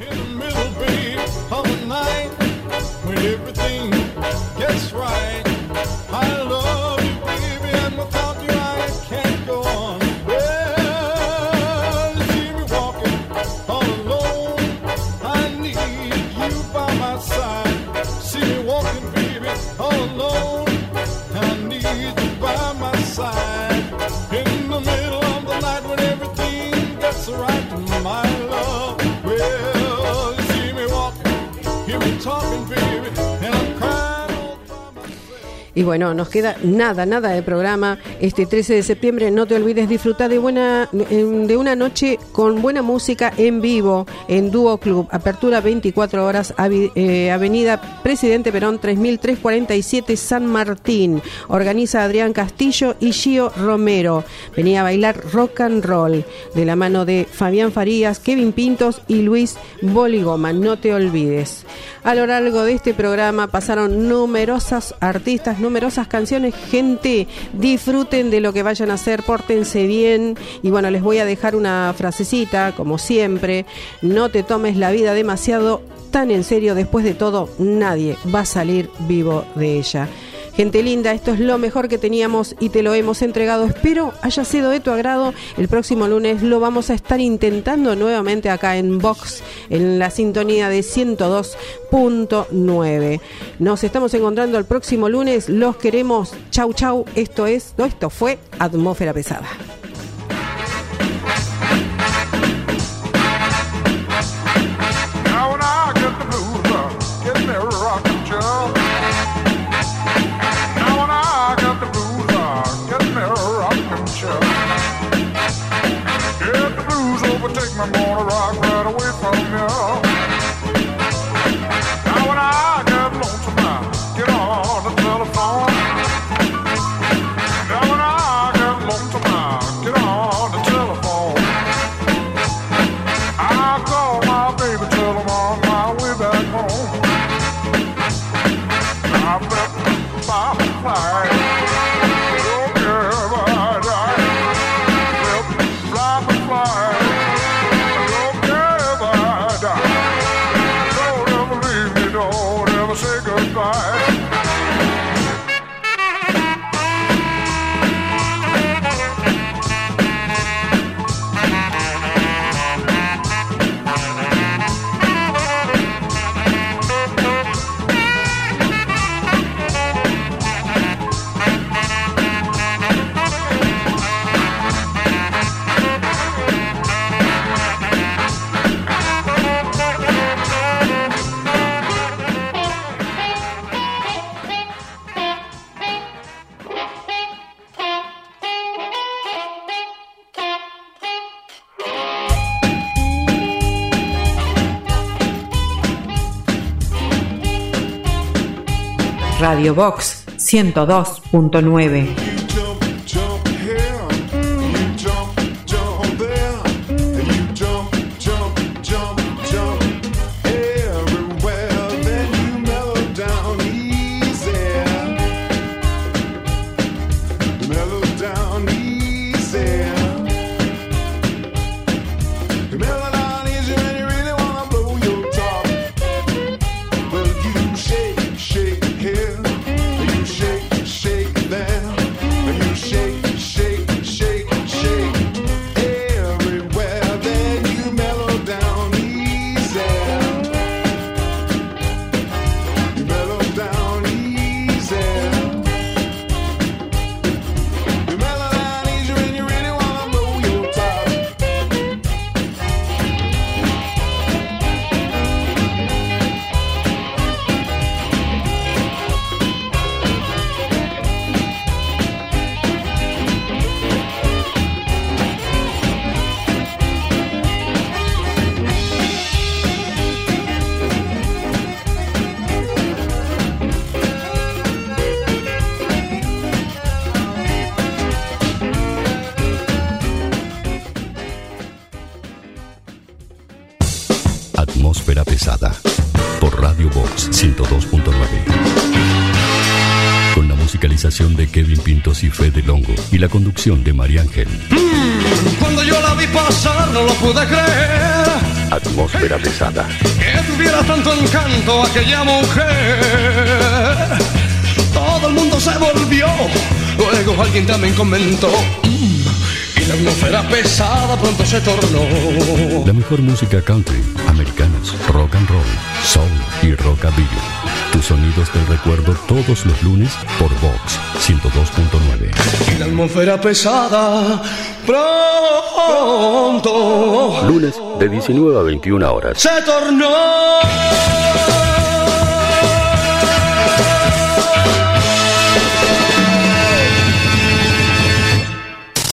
Y bueno, nos queda nada, nada de programa. Este trece de septiembre, no te olvides disfrutar de buena de una noche con buena música en vivo en Dúo Club. Apertura veinticuatro horas, eh, Avenida Presidente Perón tres mil trescientos cuarenta y siete, San Martín. Organiza Adrián Castillo y Gio Romero. Venía a bailar rock and roll de la mano de Fabián Farías, Kevin Pintos y Luis Boligoma. No te olvides. A lo largo de este programa pasaron numerosas artistas, numerosas canciones. Gente, disfruten de lo que vayan a hacer, pórtense bien. Y bueno, les voy a dejar una frasecita, como siempre: no te tomes la vida demasiado tan en serio, después de todo, nadie va a salir vivo de ella. Gente linda, esto es lo mejor que teníamos y te lo hemos entregado. Espero haya sido de tu agrado. El próximo lunes lo vamos a estar intentando nuevamente acá en Vox, en la sintonía de ciento dos punto nueve. Nos estamos encontrando el próximo lunes. Los queremos. Chau, chau. Esto es, no, esto fue Atmósfera Pesada. I'm gonna rock right away from you. Now when I get lonesome, I get on the telephone. Now when I get lonesome, I get on the telephone. I call my baby, tell him on my way back home. I bet my flight. Oh yeah, I die. Fly, fly, fly. Say goodbye. Radio Vox ciento dos punto nueve. Shake, shake here, you shake, shake there. realización de Kevin Pintos y Fede Longo y la conducción de María Ángel. Mm, cuando yo la vi pasar no lo pude creer. Atmósfera pesada. Que tuviera tanto encanto aquella mujer. Todo el mundo se volvió. Luego alguien también comentó. Mm, y la atmósfera pesada pronto se tornó. La mejor música country, americanos, rock and roll, soul y rockabilly. Tus sonidos del recuerdo todos los lunes por Vox ciento dos punto nueve. Y la atmósfera pesada pronto Lunes de diecinueve a veintiuna horas. se tornó.